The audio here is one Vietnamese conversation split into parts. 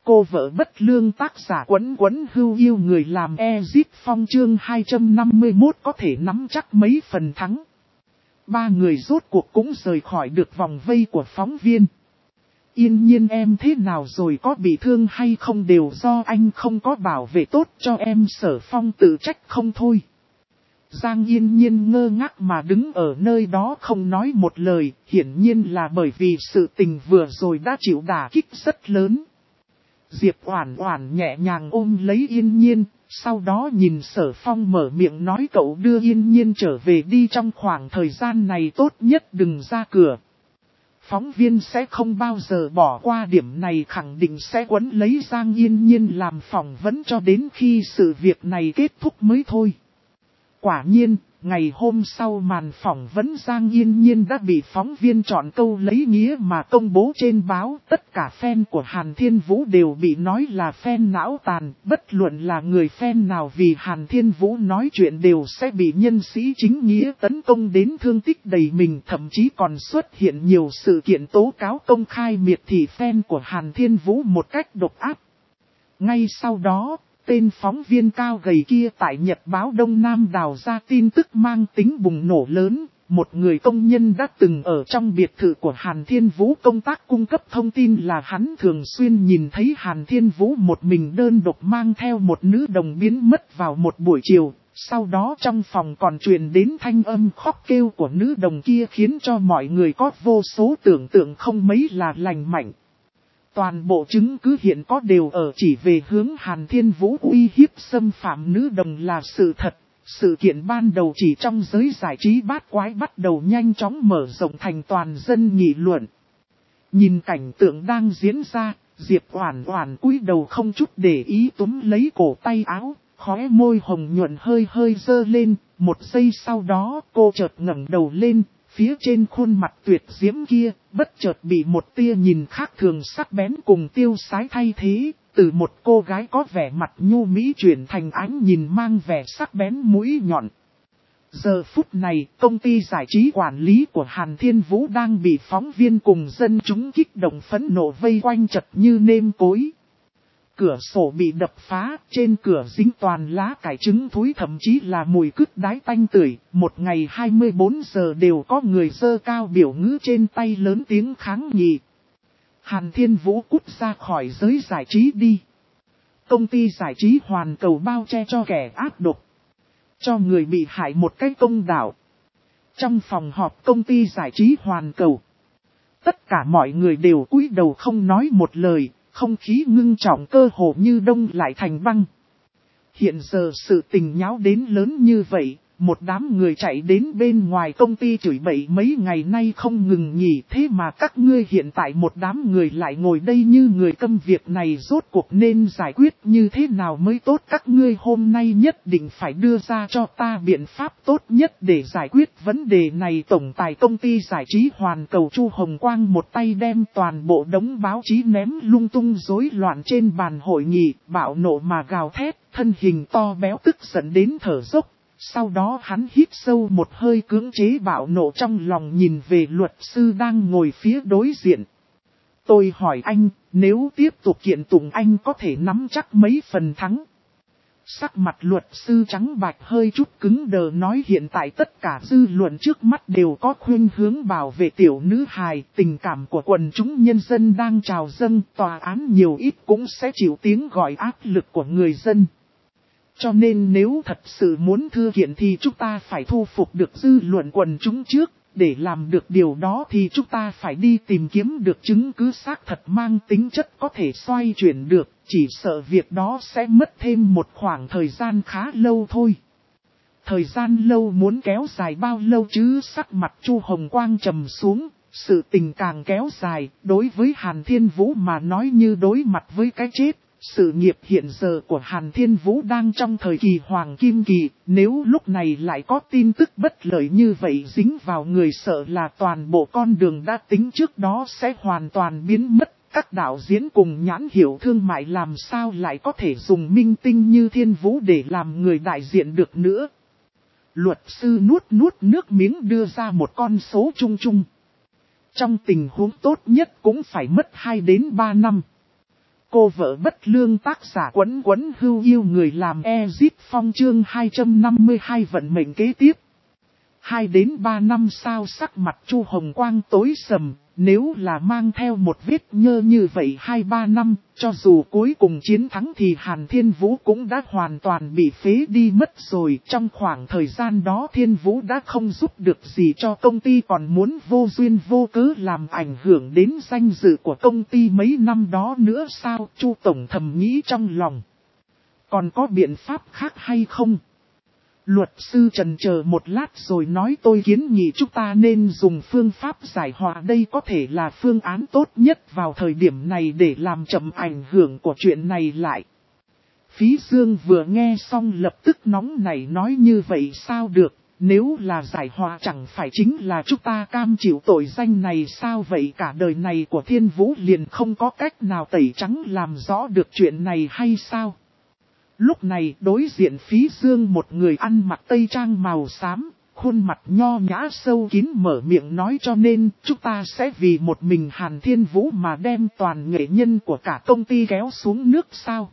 cô vợ bất lương tác giả Quấn Quấn Hưu yêu người làm Ezip Phong chương 251 có thể nắm chắc mấy phần thắng. Ba người rốt cuộc cũng rời khỏi được vòng vây của phóng viên. Yên Nhiên em thế nào rồi, có bị thương hay không đều do anh không có bảo vệ tốt cho em, Sở Phong tự trách không thôi. Giang Yên Nhiên ngơ ngác mà đứng ở nơi đó không nói một lời, hiển nhiên là bởi vì sự tình vừa rồi đã chịu đả kích rất lớn. Diệp Oản Oản nhẹ nhàng ôm lấy Yên Nhiên, sau đó nhìn Sở Phong mở miệng nói cậu đưa Yên Nhiên trở về đi, trong khoảng thời gian này tốt nhất đừng ra cửa. Phóng viên sẽ không bao giờ bỏ qua điểm này, khẳng định sẽ quấn lấy Giang Yên Nhiên làm phỏng vấn cho đến khi sự việc này kết thúc mới thôi. Quả nhiên, ngày hôm sau màn phỏng vấn Giang Yên Nhiên đã bị phóng viên chọn câu lấy nghĩa mà công bố trên báo. Tất cả fan của Hàn Thiên Vũ đều bị nói là fan não tàn, bất luận là người fan nào vì Hàn Thiên Vũ nói chuyện đều sẽ bị nhân sĩ chính nghĩa tấn công đến thương tích đầy mình, thậm chí còn xuất hiện nhiều sự kiện tố cáo công khai miệt thị fan của Hàn Thiên Vũ một cách độc ác. Ngay sau đó, tên phóng viên cao gầy kia tại Nhật báo Đông Nam đào ra tin tức mang tính bùng nổ lớn. Một người công nhân đã từng ở trong biệt thự của Hàn Thiên Vũ công tác cung cấp thông tin là hắn thường xuyên nhìn thấy Hàn Thiên Vũ một mình đơn độc mang theo một nữ đồng biến mất vào một buổi chiều. Sau đó trong phòng còn truyền đến thanh âm khóc kêu của nữ đồng kia, khiến cho mọi người có vô số tưởng tượng không mấy là lành mạnh. Toàn bộ chứng cứ hiện có đều ở chỉ về hướng Hàn Thiên Vũ uy hiếp xâm phạm nữ đồng là sự thật. Sự kiện ban đầu chỉ trong giới giải trí bát quái bắt đầu nhanh chóng mở rộng thành toàn dân nghị luận. Nhìn cảnh tượng đang diễn ra, Diệp Oản Oản cúi đầu không chút để ý túm lấy cổ tay áo, khóe môi hồng nhuận hơi hơi dơ lên. Một giây sau đó cô chợt ngẩng đầu lên. Phía trên khuôn mặt tuyệt diễm kia, bất chợt bị một tia nhìn khác thường sắc bén cùng tiêu sái thay thế, từ một cô gái có vẻ mặt nhu mỹ chuyển thành ánh nhìn mang vẻ sắc bén mũi nhọn. Giờ phút này, công ty giải trí quản lý của Hàn Thiên Vũ đang bị phóng viên cùng dân chúng kích động phẫn nộ vây quanh chật như nêm cối. Cửa sổ bị đập phá, trên cửa dính toàn lá cải trứng thúi, thậm chí là mùi cứt đái tanh tưởi. Một ngày 24 giờ đều có người giơ cao biểu ngữ trên tay lớn tiếng kháng nghị. Hàn Thiên Vũ cút ra khỏi giới giải trí đi. Công ty giải trí hoàn cầu bao che cho kẻ ác độc, cho người bị hại một cái công đạo. Trong phòng họp công ty giải trí hoàn cầu, tất cả mọi người đều cúi đầu không nói một lời. Không khí ngưng trọng cơ hồ như đông lại thành băng. Hiện giờ sự tình nháo đến lớn như vậy, một đám người chạy đến bên ngoài công ty chửi bậy mấy ngày nay không ngừng nghỉ, thế mà các ngươi hiện tại một đám người lại ngồi đây như người câm, việc này rốt cuộc nên giải quyết như thế nào mới tốt, các ngươi hôm nay nhất định phải đưa ra cho ta biện pháp tốt nhất để giải quyết vấn đề này. Tổng tài công ty giải trí hoàn cầu Chu Hồng Quang một tay đem toàn bộ đống báo chí ném lung tung rối loạn trên bàn hội nghị, bạo nộ mà gào thét, thân hình to béo tức giận đến thở dốc. Sau đó hắn hít sâu một hơi cưỡng chế bạo nộ trong lòng, nhìn về luật sư đang ngồi phía đối diện. Tôi hỏi anh, nếu tiếp tục kiện tụng anh có thể nắm chắc mấy phần thắng? Sắc mặt luật sư trắng bạch hơi chút cứng đờ nói, hiện tại tất cả dư luận trước mắt đều có khuynh hướng bảo vệ tiểu nữ hài, tình cảm của quần chúng nhân dân đang trào dâng, tòa án nhiều ít cũng sẽ chịu tiếng gọi áp lực của người dân. Cho nên nếu thật sự muốn thư kiện thì chúng ta phải thu phục được dư luận quần chúng trước. Để làm được điều đó thì chúng ta phải đi tìm kiếm được chứng cứ xác thật mang tính chất có thể xoay chuyển được. Chỉ sợ việc đó sẽ mất thêm một khoảng thời gian khá lâu thôi. Thời gian lâu muốn kéo dài bao lâu chứ? Sắc mặt Chu Hồng Quang trầm xuống. Sự tình càng kéo dài, đối với Hàn Thiên Vũ mà nói như đối mặt với cái chết. Sự nghiệp hiện giờ của Hàn Thiên Vũ đang trong thời kỳ hoàng kim kỳ, nếu lúc này lại có tin tức bất lợi như vậy dính vào người, sợ là toàn bộ con đường đã tính trước đó sẽ hoàn toàn biến mất. Các đạo diễn cùng nhãn hiệu thương mại làm sao lại có thể dùng minh tinh như Thiên Vũ để làm người đại diện được nữa. Luật sư nuốt nước miếng đưa ra một con số chung chung. Trong tình huống tốt nhất cũng phải mất 2 đến 3 năm. Cô vợ bất lương tác giả Quấn Quấn Hưu yêu người làm Ezit Phong chương 252 vận mệnh kế tiếp. 2 đến 3 năm sau sắc mặt Chu Hồng Quang tối sầm, nếu là mang theo một vết nhơ như vậy 2-3 năm, cho dù cuối cùng chiến thắng thì Hàn Thiên Vũ cũng đã hoàn toàn bị phế đi mất rồi. Trong khoảng thời gian đó Thiên Vũ đã không giúp được gì cho công ty, còn muốn vô duyên vô cớ làm ảnh hưởng đến danh dự của công ty mấy năm đó nữa sao? Chu Tổng thầm nghĩ trong lòng. Còn có biện pháp khác hay không? Luật sư trần chờ một lát rồi nói, tôi kiến nghị chúng ta nên dùng phương pháp giải hòa, đây có thể là phương án tốt nhất vào thời điểm này để làm chậm ảnh hưởng của chuyện này lại. Phí Dương vừa nghe xong lập tức nóng nảy nói, như vậy sao được, nếu là giải hòa chẳng phải chính là chúng ta cam chịu tội danh này sao? Vậy cả đời này của Thiên Vũ liền không có cách nào tẩy trắng làm rõ được chuyện này hay sao? Lúc này đối diện Phí Dương một người ăn mặc tây trang màu xám, khuôn mặt nho nhã sâu kín mở miệng nói, cho nên chúng ta sẽ vì một mình Hàn Thiên Vũ mà đem toàn nghệ nhân của cả công ty kéo xuống nước sao?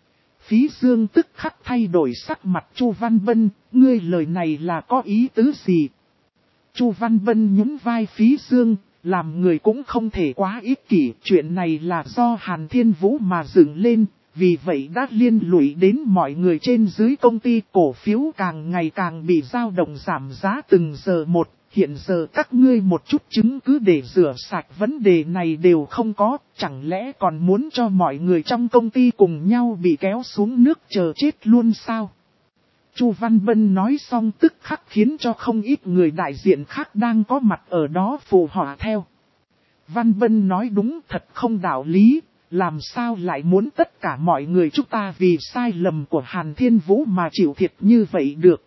Phí Dương tức khắc thay đổi sắc mặt. Chu Văn Bân, ngươi lời này là có ý tứ gì? Chu Văn Bân nhún vai Phí Dương, làm người cũng không thể quá ích kỷ, chuyện này là do Hàn Thiên Vũ mà dựng lên. Vì vậy đã liên lụy đến mọi người trên dưới công ty, cổ phiếu càng ngày càng bị dao động giảm giá từng giờ một. Hiện giờ các ngươi một chút chứng cứ để rửa sạch vấn đề này đều không có, chẳng lẽ còn muốn cho mọi người trong công ty cùng nhau bị kéo xuống nước chờ chết luôn sao? Chu Văn Bân nói xong tức khắc khiến cho không ít người đại diện khác đang có mặt ở đó phụ họa theo. Văn Bân nói đúng, thật không đạo lý. Làm sao lại muốn tất cả mọi người chúng ta vì sai lầm của Hàn Thiên Vũ mà chịu thiệt như vậy được?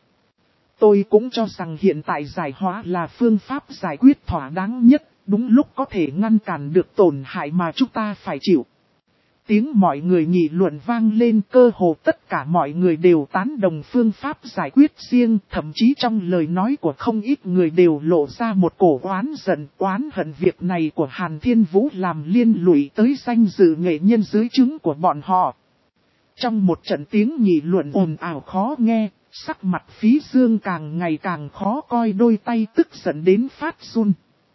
Tôi cũng cho rằng hiện tại giải hóa là phương pháp giải quyết thỏa đáng nhất, đúng lúc có thể ngăn cản được tổn hại mà chúng ta phải chịu. Tiếng mọi người nghị luận vang lên, cơ hồ tất cả mọi người đều tán đồng phương pháp giải quyết riêng, thậm chí trong lời nói của không ít người đều lộ ra một cổ oán giận, oán hận việc này của Hàn Thiên Vũ làm liên lụy tới danh dự nghệ nhân dưới trướng của bọn họ. Trong một trận tiếng nghị luận ồn ào khó nghe, sắc mặt Phí Dương càng ngày càng khó coi, đôi tay tức giận đến phát run.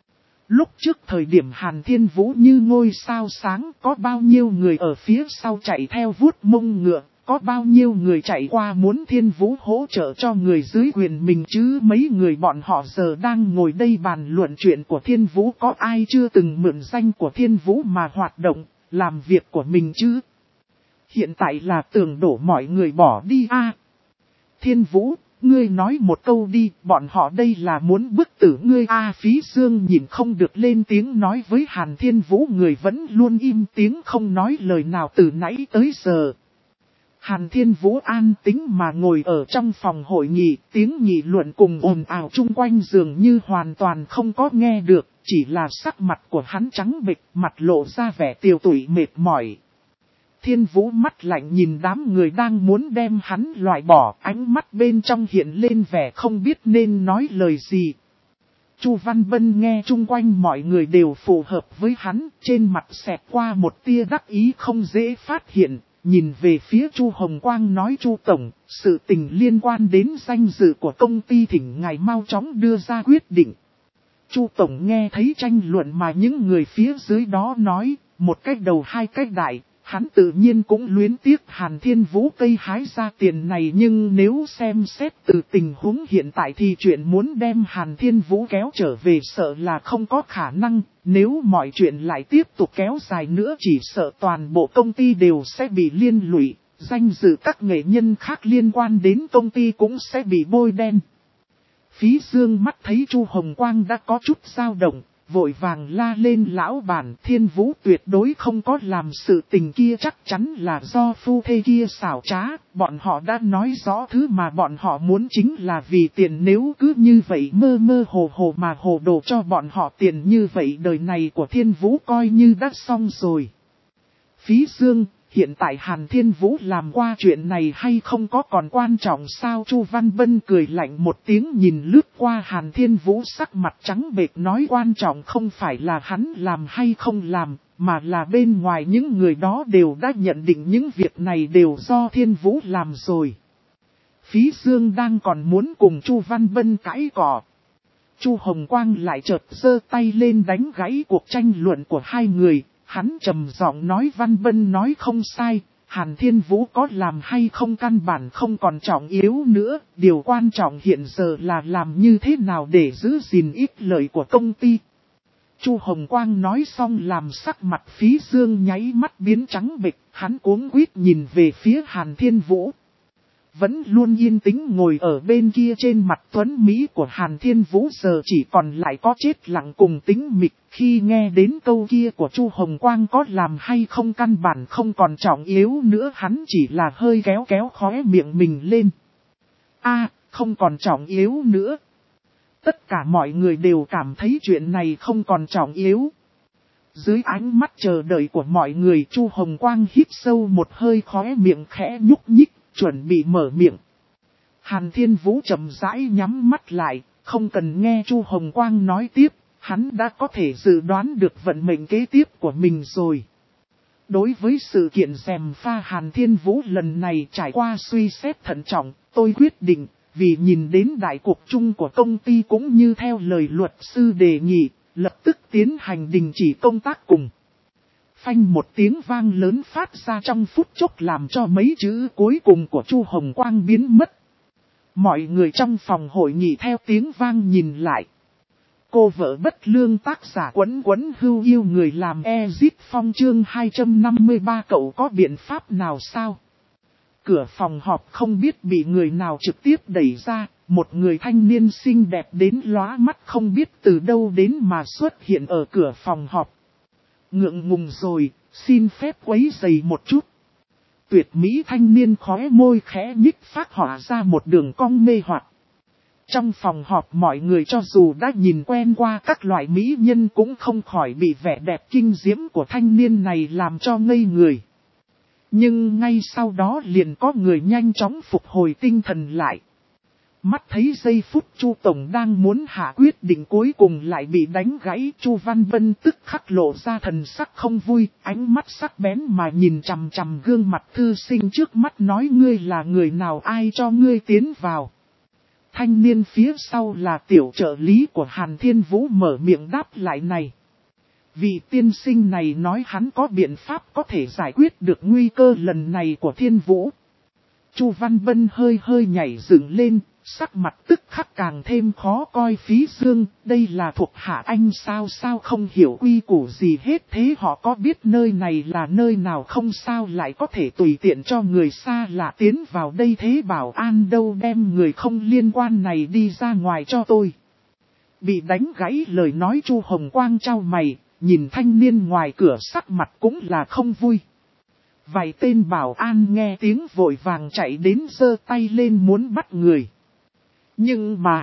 Lúc trước thời điểm Hàn Thiên Vũ như ngôi sao sáng, có bao nhiêu người ở phía sau chạy theo vuốt mông ngựa, có bao nhiêu người chạy qua muốn Thiên Vũ hỗ trợ cho người dưới quyền mình chứ? Mấy người bọn họ giờ đang ngồi đây bàn luận chuyện của Thiên Vũ, có ai chưa từng mượn danh của Thiên Vũ mà hoạt động, làm việc của mình chứ? Hiện tại là tưởng đổ mọi người bỏ đi a. Thiên Vũ, ngươi nói một câu đi, bọn họ đây là muốn bức tử ngươi a. Phí Dương nhìn không được lên tiếng nói với Hàn Thiên Vũ, người vẫn luôn im tiếng không nói lời nào từ nãy tới giờ. Hàn Thiên Vũ an tĩnh mà ngồi ở trong phòng hội nghị, tiếng nghị luận cùng ồn ào chung quanh dường như hoàn toàn không có nghe được, chỉ là sắc mặt của hắn trắng bệch, mặt lộ ra vẻ tiều tụy mệt mỏi. Thiên Vũ mắt lạnh nhìn đám người đang muốn đem hắn loại bỏ, ánh mắt bên trong hiện lên vẻ không biết nên nói lời gì. Chu Văn Bân nghe chung quanh mọi người đều phù hợp với hắn, trên mặt xẹt qua một tia đắc ý không dễ phát hiện, nhìn về phía Chu Hồng Quang nói, Chu Tổng, sự tình liên quan đến danh dự của công ty, thỉnh ngài mau chóng đưa ra quyết định. Chu Tổng nghe thấy tranh luận mà những người phía dưới đó nói, một cách đầu hai cách đại. Hắn tự nhiên cũng luyến tiếc Hàn Thiên Vũ cây hái ra tiền này, nhưng nếu xem xét từ tình huống hiện tại thì chuyện muốn đem Hàn Thiên Vũ kéo trở về sợ là không có khả năng. Nếu mọi chuyện lại tiếp tục kéo dài nữa chỉ sợ toàn bộ công ty đều sẽ bị liên lụy, danh dự các nghệ nhân khác liên quan đến công ty cũng sẽ bị bôi đen. Phí Dương mắt thấy Chu Hồng Quang đã có chút dao động, vội vàng la lên, lão bản, Thiên Vũ tuyệt đối không có làm sự tình kia, chắc chắn là do phu thê kia xảo trá, bọn họ đã nói rõ thứ mà bọn họ muốn chính là vì tiền, nếu cứ như vậy mơ mơ hồ hồ mà hồ đồ cho bọn họ tiền như vậy đời này của Thiên Vũ coi như đã xong rồi. Phí Dương, hiện tại Hàn Thiên Vũ làm qua chuyện này hay không có còn quan trọng sao? Chu Văn Bân cười lạnh một tiếng nhìn lướt qua Hàn Thiên Vũ sắc mặt trắng bệch nói quan trọng không phải là hắn làm hay không làm, mà là bên ngoài những người đó đều đã nhận định những việc này đều do Thiên Vũ làm rồi. Phí Dương đang còn muốn cùng Chu Văn Bân cãi cọ. Chu Hồng Quang lại chợt giơ tay lên đánh gãy cuộc tranh luận của hai người, hắn trầm giọng nói Văn Bân nói không sai, Hàn Thiên Vũ có làm hay không căn bản không còn trọng yếu nữa, điều quan trọng hiện giờ là làm như thế nào để giữ gìn ích lợi của công ty. Chu Hồng Quang nói xong làm sắc mặt Phí Dương nháy mắt biến trắng bệch, hắn cuống quýt nhìn về phía Hàn Thiên Vũ. Vẫn luôn yên tĩnh ngồi ở bên kia trên mặt tuấn Mỹ của Hàn Thiên Vũ giờ chỉ còn lại có chết lặng cùng tĩnh mịch. Khi nghe đến câu kia của Chu Hồng Quang có làm hay không căn bản không còn trọng yếu nữa, hắn chỉ là hơi kéo kéo khóe miệng mình lên. Không còn trọng yếu nữa. Tất cả mọi người đều cảm thấy chuyện này không còn trọng yếu. Dưới ánh mắt chờ đợi của mọi người, Chu Hồng Quang hít sâu một hơi, khóe miệng khẽ nhúc nhích, chuẩn bị mở miệng. Hàn Thiên Vũ chậm rãi nhắm mắt lại, không cần nghe Chu Hồng Quang nói tiếp, hắn đã có thể dự đoán được vận mệnh kế tiếp của mình rồi. Đối với sự kiện gièm pha Hàn Thiên Vũ lần này trải qua suy xét thận trọng, tôi quyết định, vì nhìn đến đại cuộc chung của công ty cũng như theo lời luật sư đề nghị, lập tức tiến hành đình chỉ công tác cùng. Phanh một tiếng vang lớn phát ra trong phút chốc làm cho mấy chữ cuối cùng của Chu Hồng Quang biến mất. Mọi người trong phòng hội nghị theo tiếng vang nhìn lại. Cô vợ bất lương tác giả Quấn Quấn Hưu yêu người làm Ezit Phong chương 253 cậu có biện pháp nào sao? Cửa phòng họp không biết bị người nào trực tiếp đẩy ra, một người thanh niên xinh đẹp đến lóa mắt không biết từ đâu đến mà xuất hiện ở cửa phòng họp. Ngượng ngùng rồi, xin phép quấy rầy một chút. Tuyệt mỹ thanh niên khóe môi khẽ nhích phát họa ra một đường cong mê hoặc. Trong phòng họp mọi người cho dù đã nhìn quen qua các loại mỹ nhân cũng không khỏi bị vẻ đẹp kinh diễm của thanh niên này làm cho ngây người. Nhưng ngay sau đó liền có người nhanh chóng phục hồi tinh thần lại. Mắt thấy giây phút Chu Tổng đang muốn hạ quyết định cuối cùng lại bị đánh gãy, Chu Văn Bân tức khắc lộ ra thần sắc không vui, ánh mắt sắc bén mà nhìn chằm chằm gương mặt thư sinh trước mắt nói ngươi là người nào, ai cho ngươi tiến vào. Thanh niên phía sau là tiểu trợ lý của Hàn Thiên Vũ mở miệng đáp lại này. Vị tiên sinh này nói hắn có biện pháp có thể giải quyết được nguy cơ lần này của Thiên Vũ. Chu Văn Bân hơi nhảy dựng lên, sắc mặt tức khắc càng thêm khó coi. Phí Dương, đây là thuộc hạ anh sao không hiểu quy củ gì hết, thế họ có biết nơi này là nơi nào không, sao lại có thể tùy tiện cho người xa lạ tiến vào đây, thế bảo an đâu đem người không liên quan này đi ra ngoài cho tôi. Bị đánh gãy lời nói, Chu Hồng Quang chau mày, nhìn thanh niên ngoài cửa sắc mặt cũng là không vui. Vài tên bảo an nghe tiếng vội vàng chạy đến giơ tay lên muốn bắt người. Nhưng mà,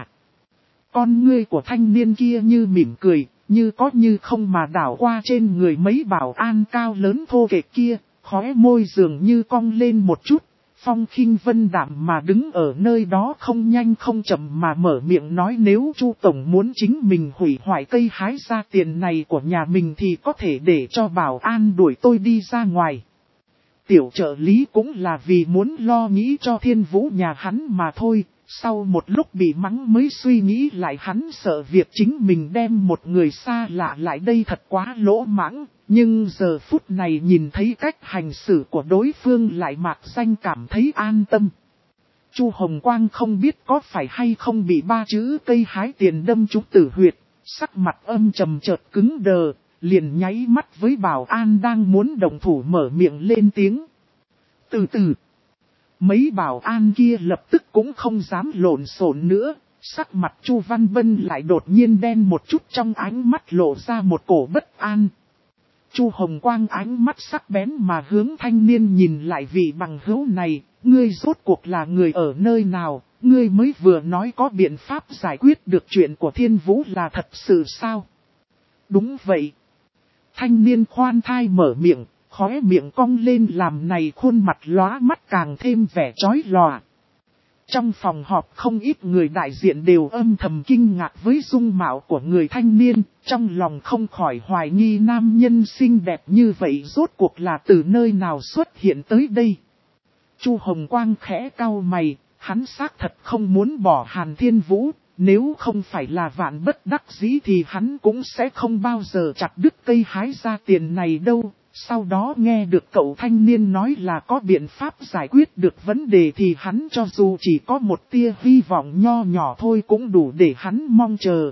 con ngươi của thanh niên kia như mỉm cười, như có như không mà đảo qua trên người mấy bảo an cao lớn thô kệch kia, khóe môi dường như cong lên một chút, phong khinh vân đạm mà đứng ở nơi đó không nhanh không chậm mà mở miệng nói nếu Chu Tổng muốn chính mình hủy hoại cây hái ra tiền này của nhà mình thì có thể để cho bảo an đuổi tôi đi ra ngoài. Tiểu trợ lý cũng là vì muốn lo nghĩ cho Thiên Vũ nhà hắn mà thôi. Sau một lúc bị mắng mới suy nghĩ lại, hắn sợ việc chính mình đem một người xa lạ lại đây thật quá lỗ mãng, nhưng giờ phút này nhìn thấy cách hành xử của đối phương lại mạc danh cảm thấy an tâm. Chu Hồng Quang không biết có phải hay không bị ba chữ cây hái tiền đâm trúng tử huyệt, sắc mặt âm trầm chợt cứng đờ, liền nháy mắt với bảo an đang muốn động thủ mở miệng lên tiếng. Từ từ. Mấy bảo an kia lập tức cũng không dám lộn xộn nữa, sắc mặt Chu Văn Bân lại đột nhiên đen một chút, trong ánh mắt lộ ra một cổ bất an. Chu Hồng Quang ánh mắt sắc bén mà hướng thanh niên nhìn lại, vị bằng hữu này, ngươi rốt cuộc là người ở nơi nào, ngươi mới vừa nói có biện pháp giải quyết được chuyện của Thiên Vũ là thật sự sao? Đúng vậy. Thanh niên khoan thai mở miệng, khóe miệng cong lên làm này khuôn mặt lóa mắt càng thêm vẻ chói lòa. Trong phòng họp không ít người đại diện đều âm thầm kinh ngạc với dung mạo của người thanh niên, trong lòng không khỏi hoài nghi nam nhân xinh đẹp như vậy rốt cuộc là từ nơi nào xuất hiện tới đây. Chu Hồng Quang khẽ cau mày, hắn xác thật không muốn bỏ Hàn Thiên Vũ, nếu không phải là vạn bất đắc dĩ thì hắn cũng sẽ không bao giờ chặt đứt cây hái ra tiền này đâu. Sau đó nghe được cậu thanh niên nói là có biện pháp giải quyết được vấn đề thì hắn cho dù chỉ có một tia hy vọng nho nhỏ thôi cũng đủ để hắn mong chờ.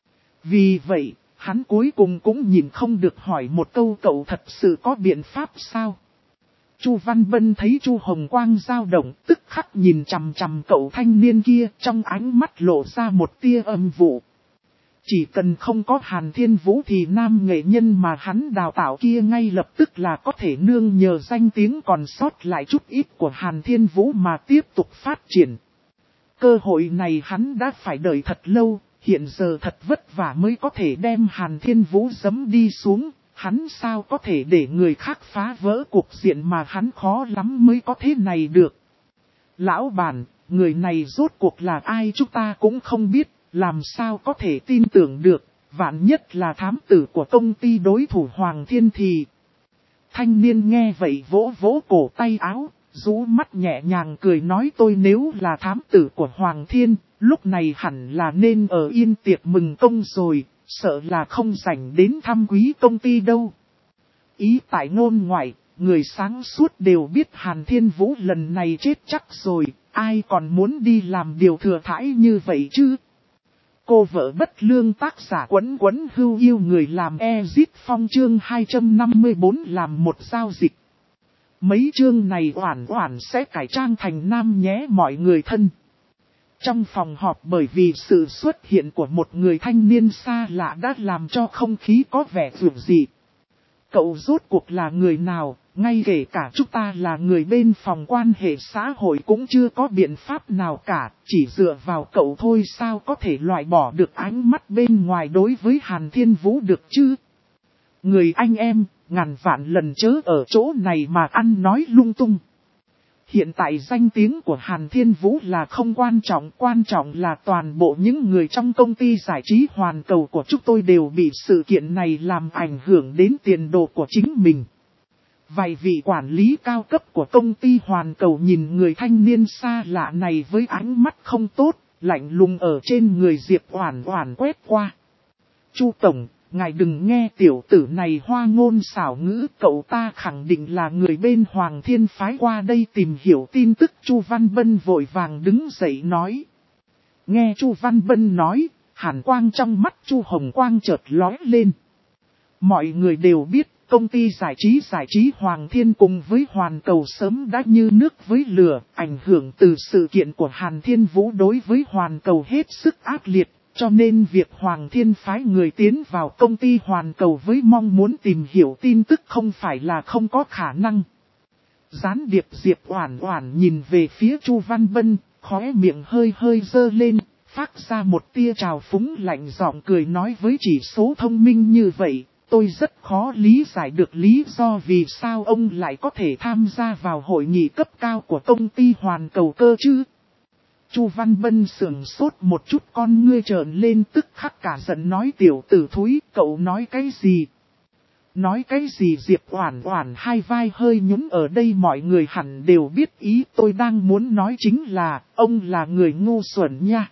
Vì vậy, hắn cuối cùng cũng nhìn không được hỏi một câu cậu thật sự có biện pháp sao? Chu Văn Bân thấy Chu Hồng Quang dao động tức khắc nhìn chằm chằm cậu thanh niên kia trong ánh mắt lộ ra một tia âm vụ. Chỉ cần không có Hàn Thiên Vũ thì nam nghệ nhân mà hắn đào tạo kia ngay lập tức là có thể nương nhờ danh tiếng còn sót lại chút ít của Hàn Thiên Vũ mà tiếp tục phát triển. Cơ hội này hắn đã phải đợi thật lâu, hiện giờ thật vất vả mới có thể đem Hàn Thiên Vũ giẫm đi xuống, hắn sao có thể để người khác phá vỡ cuộc diện mà hắn khó lắm mới có thế này được. Lão bản, người này rốt cuộc là ai chúng ta cũng không biết. Làm sao có thể tin tưởng được, vạn nhất là thám tử của công ty đối thủ Hoàng Thiên thì. Thanh niên nghe vậy vỗ vỗ cổ tay áo, rũ mắt nhẹ nhàng cười nói tôi nếu là thám tử của Hoàng Thiên, lúc này hẳn là nên ở yên tiệc mừng công rồi, sợ là không rảnh đến thăm quý công ty đâu. Ý tại ngôn ngoại, người sáng suốt đều biết Hàn Thiên Vũ lần này chết chắc rồi, ai còn muốn đi làm điều thừa thãi như vậy chứ? Cô vợ bất lương tác giả Quấn Quấn Hưu yêu người làm Exit Phong chương 254 làm một giao dịch. Mấy chương này oản oản sẽ cải trang thành nam nhé mọi người thân. Trong phòng họp bởi vì sự xuất hiện của một người thanh niên xa lạ đã làm cho không khí có vẻ dường dị. Cậu rốt cuộc là người nào, ngay kể cả chúng ta là người bên phòng quan hệ xã hội cũng chưa có biện pháp nào cả, chỉ dựa vào cậu thôi sao có thể loại bỏ được ánh mắt bên ngoài đối với Hàn Thiên Vũ được chứ? Người anh em, ngàn vạn lần chớ ở chỗ này mà ăn nói lung tung. Hiện tại danh tiếng của Hàn Thiên Vũ là không quan trọng là toàn bộ những người trong công ty giải trí hoàn cầu của chúng tôi đều bị sự kiện này làm ảnh hưởng đến tiền đồ của chính mình. Vài vị quản lý cao cấp của công ty hoàn cầu nhìn người thanh niên xa lạ này với ánh mắt không tốt, lạnh lùng ở trên người Diệp Oản Oản quét qua. Chu Tổng, ngài đừng nghe tiểu tử này hoa ngôn xảo ngữ, cậu ta khẳng định là người bên Hoàng Thiên phái qua đây tìm hiểu tin tức. Chu Văn Bân vội vàng đứng dậy nói. Nghe Chu Văn Bân nói, hàn quang trong mắt Chu Hồng Quang chợt lóe lên. Mọi người đều biết, công ty giải trí Hoàng Thiên cùng với Hoàn Cầu sớm đã như nước với lửa, ảnh hưởng từ sự kiện của Hàn Thiên Vũ đối với Hoàn Cầu hết sức ác liệt. Cho nên việc Hoàng Thiên phái người tiến vào công ty Hoàn Cầu với mong muốn tìm hiểu tin tức không phải là không có khả năng. Gián điệp Diệp Oản Oản nhìn về phía Chu Văn Bân, khóe miệng hơi dơ lên, phát ra một tia trào phúng lạnh giọng cười nói với chỉ số thông minh như vậy, tôi rất khó lý giải được lý do vì sao ông lại có thể tham gia vào hội nghị cấp cao của công ty Hoàn Cầu cơ chứ. Chu Văn Bân sững sốt một chút, con ngươi trợn lên tức khắc cả giận nói tiểu tử thúi, cậu nói cái gì? Nói cái gì? Diệp Oản Oản hai vai hơi nhún, ở đây mọi người hẳn đều biết ý tôi đang muốn nói chính là, ông là người ngu xuẩn nha.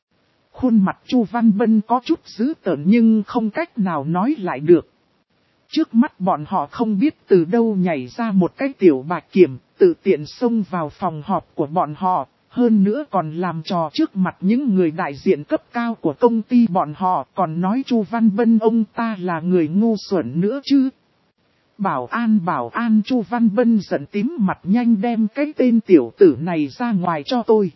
Khuôn mặt Chu Văn Bân có chút dữ tợn nhưng không cách nào nói lại được. Trước mắt bọn họ không biết từ đâu nhảy ra một cái tiểu bạch kiểm, tự tiện xông vào phòng họp của bọn họ. Hơn nữa còn làm trò trước mặt những người đại diện cấp cao của công ty bọn họ, còn nói Chu Văn Bân ông ta là người ngu xuẩn nữa chứ. Bảo an Chu Văn Bân giận tím mặt, nhanh đem cái tên tiểu tử này ra ngoài cho tôi.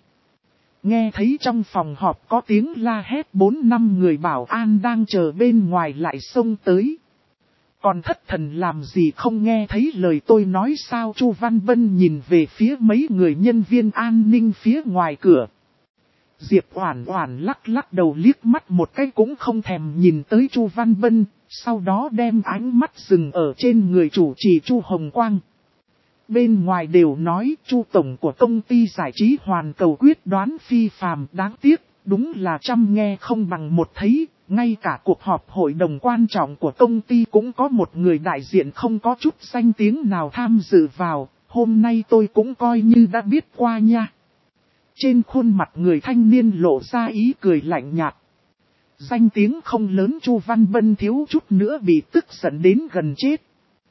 Nghe thấy trong phòng họp có tiếng la hét, 4-5 người bảo an đang chờ bên ngoài lại xông tới. Còn thất thần làm gì không nghe thấy lời tôi nói sao? Chu Văn Bân nhìn về phía mấy người nhân viên an ninh phía ngoài cửa. Diệp Oản Oản lắc đầu liếc mắt một cái cũng không thèm nhìn tới Chu Văn Bân, sau đó đem ánh mắt dừng ở trên người chủ trì Chu Hồng Quang. Bên ngoài đều nói Chu tổng của công ty giải trí Hoàn Cầu quyết đoán phi phàm, đáng tiếc, đúng là trăm nghe không bằng một thấy, ngay cả cuộc họp hội đồng quan trọng của công ty cũng có một người đại diện không có chút danh tiếng nào tham dự vào, hôm nay tôi cũng coi như đã biết qua nha. Trên khuôn mặt người thanh niên lộ ra ý cười lạnh nhạt. Danh tiếng không lớn Chu Văn Bân thiếu chút nữa bị tức giận đến gần chết.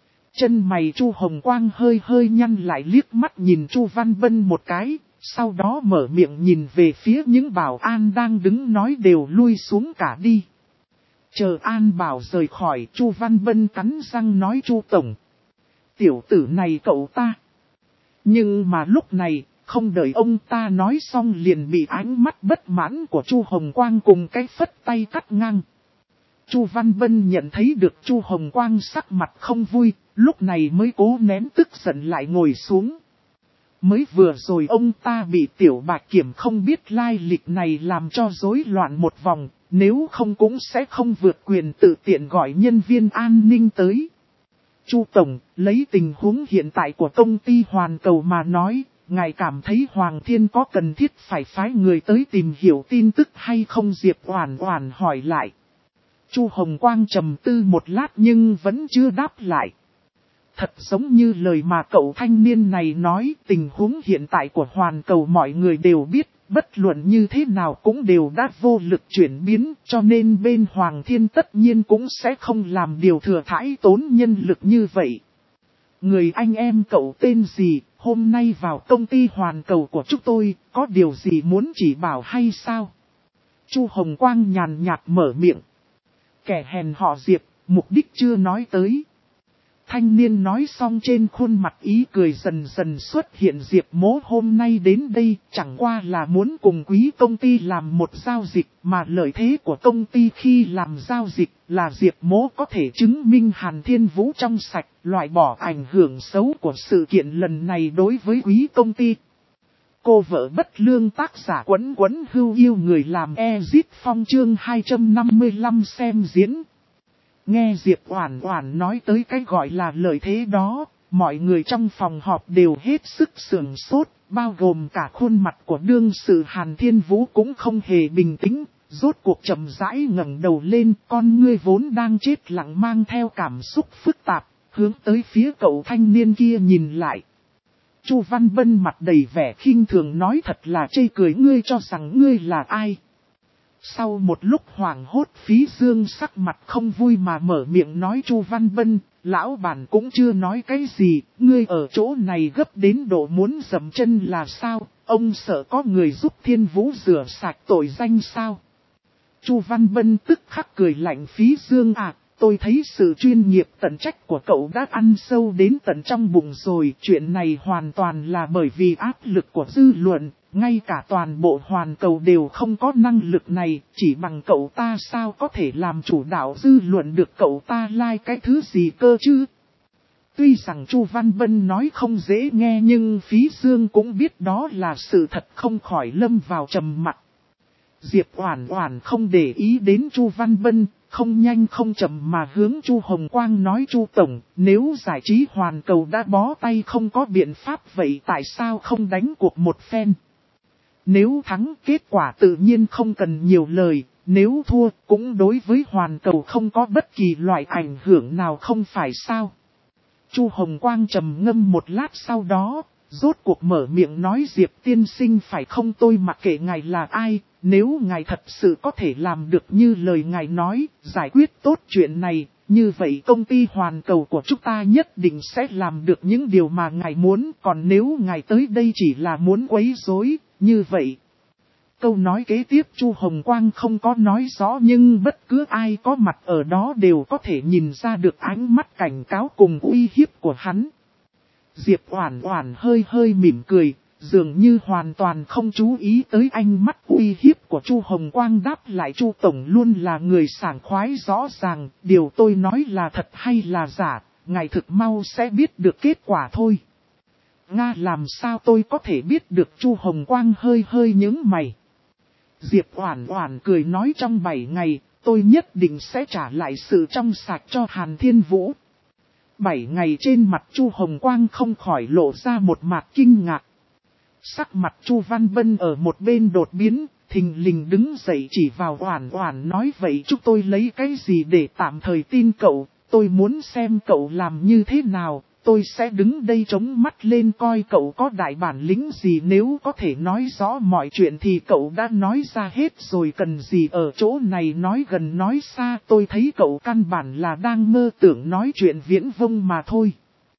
Chân mày Chu Hồng Quang hơi hơi nhăn lại, liếc mắt nhìn Chu Văn Bân một cái, sau đó mở miệng nhìn về phía những bảo an đang đứng nói đều lui xuống cả đi. Chờ An Bảo rời khỏi, Chu Văn Bân cắn răng nói Chu tổng. Tiểu tử này cậu ta. Nhưng mà lúc này, không đợi ông ta nói xong liền bị ánh mắt bất mãn của Chu Hồng Quang cùng cái phất tay cắt ngang. Chu Văn Bân nhận thấy được Chu Hồng Quang sắc mặt không vui, lúc này mới cố nén tức giận lại ngồi xuống. Mới vừa rồi ông ta bị Tiểu Bạch Kiểm không biết lai lịch này làm cho rối loạn một vòng, nếu không cũng sẽ không vượt quyền tự tiện gọi nhân viên an ninh tới. Chu tổng, lấy tình huống hiện tại của công ty Hoàn Cầu mà nói, ngài cảm thấy Hoàng Thiên có cần thiết phải phái người tới tìm hiểu tin tức hay không? Diệp Oản Oản hỏi lại. Chu Hồng Quang trầm tư một lát nhưng vẫn chưa đáp lại. Thật giống như lời mà cậu thanh niên này nói, tình huống hiện tại của Hoàn Cầu mọi người đều biết, bất luận như thế nào cũng đều đã vô lực chuyển biến, cho nên bên Hoàng Thiên tất nhiên cũng sẽ không làm điều thừa thãi tốn nhân lực như vậy. Người anh em cậu tên gì, hôm nay vào công ty Hoàn Cầu của chúng tôi, có điều gì muốn chỉ bảo hay sao? Chu Hồng Quang nhàn nhạt mở miệng. Kẻ hèn họ Diệp, mục đích chưa nói tới. Thanh niên nói xong trên khuôn mặt ý cười dần dần xuất hiện. Diệp Mỗ hôm nay đến đây chẳng qua là muốn cùng quý công ty làm một giao dịch, mà lợi thế của công ty khi làm giao dịch là Diệp Mỗ có thể chứng minh Hàn Thiên Vũ trong sạch, loại bỏ ảnh hưởng xấu của sự kiện lần này đối với quý công ty. Cô vợ bất lương, tác giả Quấn Quấn Hưu yêu người làm Ezit Phong, chương 255 xem diễn. Nghe Diệp Oản Oản nói tới cái gọi là lợi thế đó, mọi người trong phòng họp đều hết sức sửng sốt, bao gồm cả khuôn mặt của đương sự Hàn Thiên Vũ cũng không hề bình tĩnh, rốt cuộc chậm rãi ngẩng đầu lên, con ngươi vốn đang chết lặng mang theo cảm xúc phức tạp, hướng tới phía cậu thanh niên kia nhìn lại. Chu Văn Bân mặt đầy vẻ khinh thường nói, thật là chê cười, ngươi cho rằng ngươi là ai? Sau một lúc hoảng hốt, Phí Dương sắc mặt không vui mà mở miệng nói, Chu Văn Bân, lão bản cũng chưa nói cái gì, ngươi ở chỗ này gấp đến độ muốn dậm chân là sao, ông sợ có người giúp Thiên Vũ rửa sạch tội danh sao? Chu Văn Bân tức khắc cười lạnh, Phí Dương à, tôi thấy sự chuyên nghiệp tận trách của cậu đã ăn sâu đến tận trong bụng rồi, chuyện này hoàn toàn là bởi vì áp lực của dư luận. Ngay cả toàn bộ Hoàn Cầu đều không có năng lực này, chỉ bằng cậu ta sao có thể làm chủ đạo dư luận được, cậu ta like cái thứ gì cơ chứ? Tuy rằng Chu Văn Bân nói không dễ nghe nhưng Phí Dương cũng biết đó là sự thật, không khỏi lâm vào trầm mặc. Diệp Oản Oản không để ý đến Chu Văn Bân, không nhanh không chậm mà hướng Chu Hồng Quang nói, Chu tổng, nếu giải trí Hoàn Cầu đã bó tay không có biện pháp vậy tại sao không đánh cuộc một phen? Nếu thắng kết quả tự nhiên không cần nhiều lời, nếu thua cũng đối với Hoàn Cầu không có bất kỳ loại ảnh hưởng nào, không phải sao? Chu Hồng Quang trầm ngâm một lát sau đó, rốt cuộc mở miệng nói, Diệp tiên sinh phải không, tôi mặc kệ ngài là ai, nếu ngài thật sự có thể làm được như lời ngài nói, giải quyết tốt chuyện này, như vậy công ty Hoàn Cầu của chúng ta nhất định sẽ làm được những điều mà ngài muốn, còn nếu ngài tới đây chỉ là muốn quấy rối, như vậy. Câu nói kế tiếp Chu Hồng Quang không có nói rõ nhưng bất cứ ai có mặt ở đó đều có thể nhìn ra được ánh mắt cảnh cáo cùng uy hiếp của hắn. Diệp Oản Oản hơi hơi mỉm cười, dường như hoàn toàn không chú ý tới ánh mắt uy hiếp của Chu Hồng Quang, đáp lại, Chu tổng luôn là người sảng khoái rõ ràng, điều tôi nói là thật hay là giả, ngài thực mau sẽ biết được kết quả thôi. Nga, làm sao tôi có thể biết được? Chu Hồng Quang hơi hơi nhướng mày. Diệp Oản Oản cười nói, trong 7 ngày, tôi nhất định sẽ trả lại sự trong sạch cho Hàn Thiên Vũ. 7 ngày trên mặt Chu Hồng Quang không khỏi lộ ra một mặt kinh ngạc. Sắc mặt Chu Văn Bân ở một bên đột biến, thình lình đứng dậy chỉ vào Oản Oản nói vậy chúng tôi lấy cái gì để tạm thời tin cậu, tôi muốn xem cậu làm như thế nào, tôi sẽ đứng đây chống mắt lên coi cậu có đại bản lĩnh gì, nếu có thể nói rõ mọi chuyện thì cậu đã nói ra hết rồi, cần gì ở chỗ này nói gần nói xa, tôi thấy cậu căn bản là đang mơ tưởng nói chuyện viễn vông mà thôi.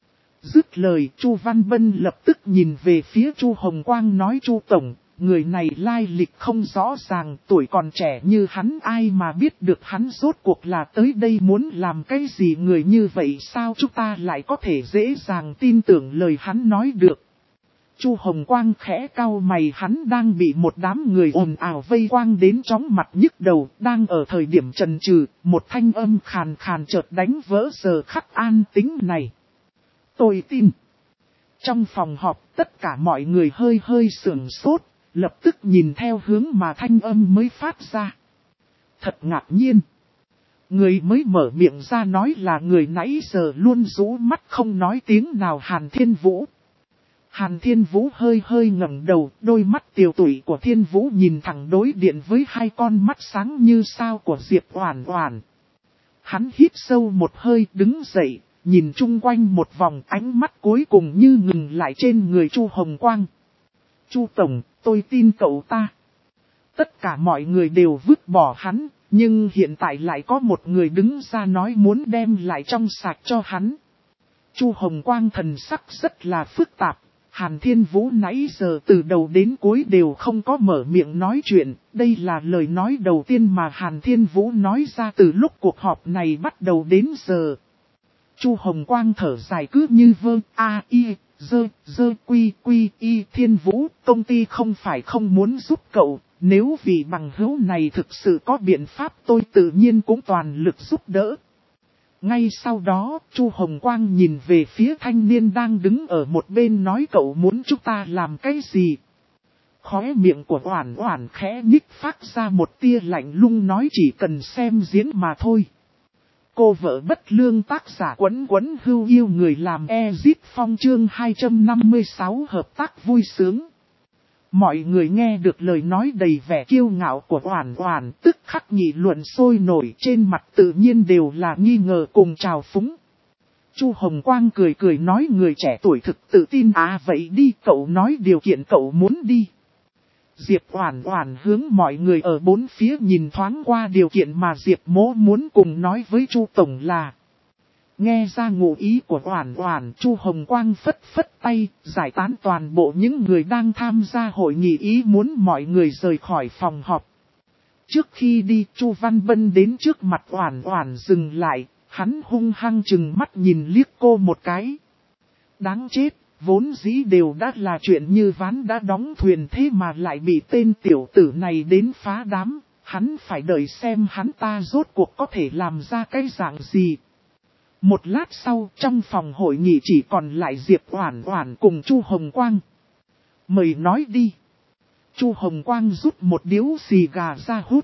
Dứt lời, Chu Văn Bân lập tức nhìn về phía Chu Hồng Quang nói Chu Tổng, người này lai lịch không rõ ràng, tuổi còn trẻ như hắn ai mà biết được hắn rốt cuộc là tới đây muốn làm cái gì, người như vậy sao chúng ta lại có thể dễ dàng tin tưởng lời hắn nói được. Chu Hồng Quang khẽ cau mày, hắn đang bị một đám người ồn ào vây quanh đến chóng mặt nhức đầu, đang ở thời điểm chần chừ, một thanh âm khàn khàn chợt đánh vỡ giờ khắc an tĩnh này. Tôi tin. Trong phòng họp tất cả mọi người hơi hơi sửng sốt, lập tức nhìn theo hướng mà thanh âm mới phát ra. Thật ngạc nhiên. Người mới mở miệng ra nói là người nãy giờ luôn rũ mắt không nói tiếng nào, Hàn Thiên Vũ. Hàn Thiên Vũ hơi hơi ngẩng đầu, đôi mắt tiều tụy của Thiên Vũ nhìn thẳng đối diện với hai con mắt sáng như sao của Diệp Oản Oản. Hắn hít sâu một hơi đứng dậy, nhìn chung quanh một vòng, ánh mắt cuối cùng như ngừng lại trên người Chu Hồng Quang. Chu Tổng, tôi tin cậu ta. Tất cả mọi người đều vứt bỏ hắn, nhưng hiện tại lại có một người đứng ra nói muốn đem lại trong sạch cho hắn. Chu Hồng Quang thần sắc rất là phức tạp. Hàn Thiên Vũ nãy giờ từ đầu đến cuối đều không có mở miệng nói chuyện. Đây là lời nói đầu tiên mà Hàn Thiên Vũ nói ra từ lúc cuộc họp này bắt đầu đến giờ. Chu Hồng Quang thở dài cứ như vơ, quy, Thiên Vũ, công ty không phải không muốn giúp cậu, nếu vì bằng hữu này thực sự có biện pháp tôi tự nhiên cũng toàn lực giúp đỡ. Ngay sau đó, Chu Hồng Quang nhìn về phía thanh niên đang đứng ở một bên nói cậu muốn chúng ta làm cái gì. Khóe miệng của Oản Oản khẽ nhích phát ra một tia lạnh lùng nói chỉ cần xem diễn mà thôi. Cô vợ bất lương tác giả Quấn Quấn Hưu yêu người làm Ezip Phong chương 256 hợp tác vui sướng. Mọi người nghe được lời nói đầy vẻ kiêu ngạo của Oản Oản tức khắc nghị luận sôi nổi, trên mặt tự nhiên đều là nghi ngờ cùng trào phúng. Chu Hồng Quang cười cười nói người trẻ tuổi thực tự tin vậy đi cậu nói điều kiện cậu muốn đi. Diệp Oản Oản hướng mọi người ở bốn phía nhìn thoáng qua điều kiện mà Diệp Mỗ muốn cùng nói với Chu Tổng là. Nghe ra ngụ ý của Oản Oản, Chu Hồng Quang phất phất tay, giải tán toàn bộ những người đang tham gia hội nghị ý muốn mọi người rời khỏi phòng họp. Trước khi đi, Chu Văn Bân đến trước mặt Oản Oản dừng lại, hắn hung hăng trừng mắt nhìn liếc cô một cái. Đáng chết! Vốn dĩ đều đã là chuyện như ván đã đóng thuyền thế mà lại bị tên tiểu tử này đến phá đám, hắn phải đợi xem hắn ta rốt cuộc có thể làm ra cái dạng gì. Một lát sau, trong phòng hội nghị chỉ còn lại Diệp Oản Oản cùng Chu Hồng Quang. Mời nói đi. Chu Hồng Quang rút một điếu xì gà ra hút.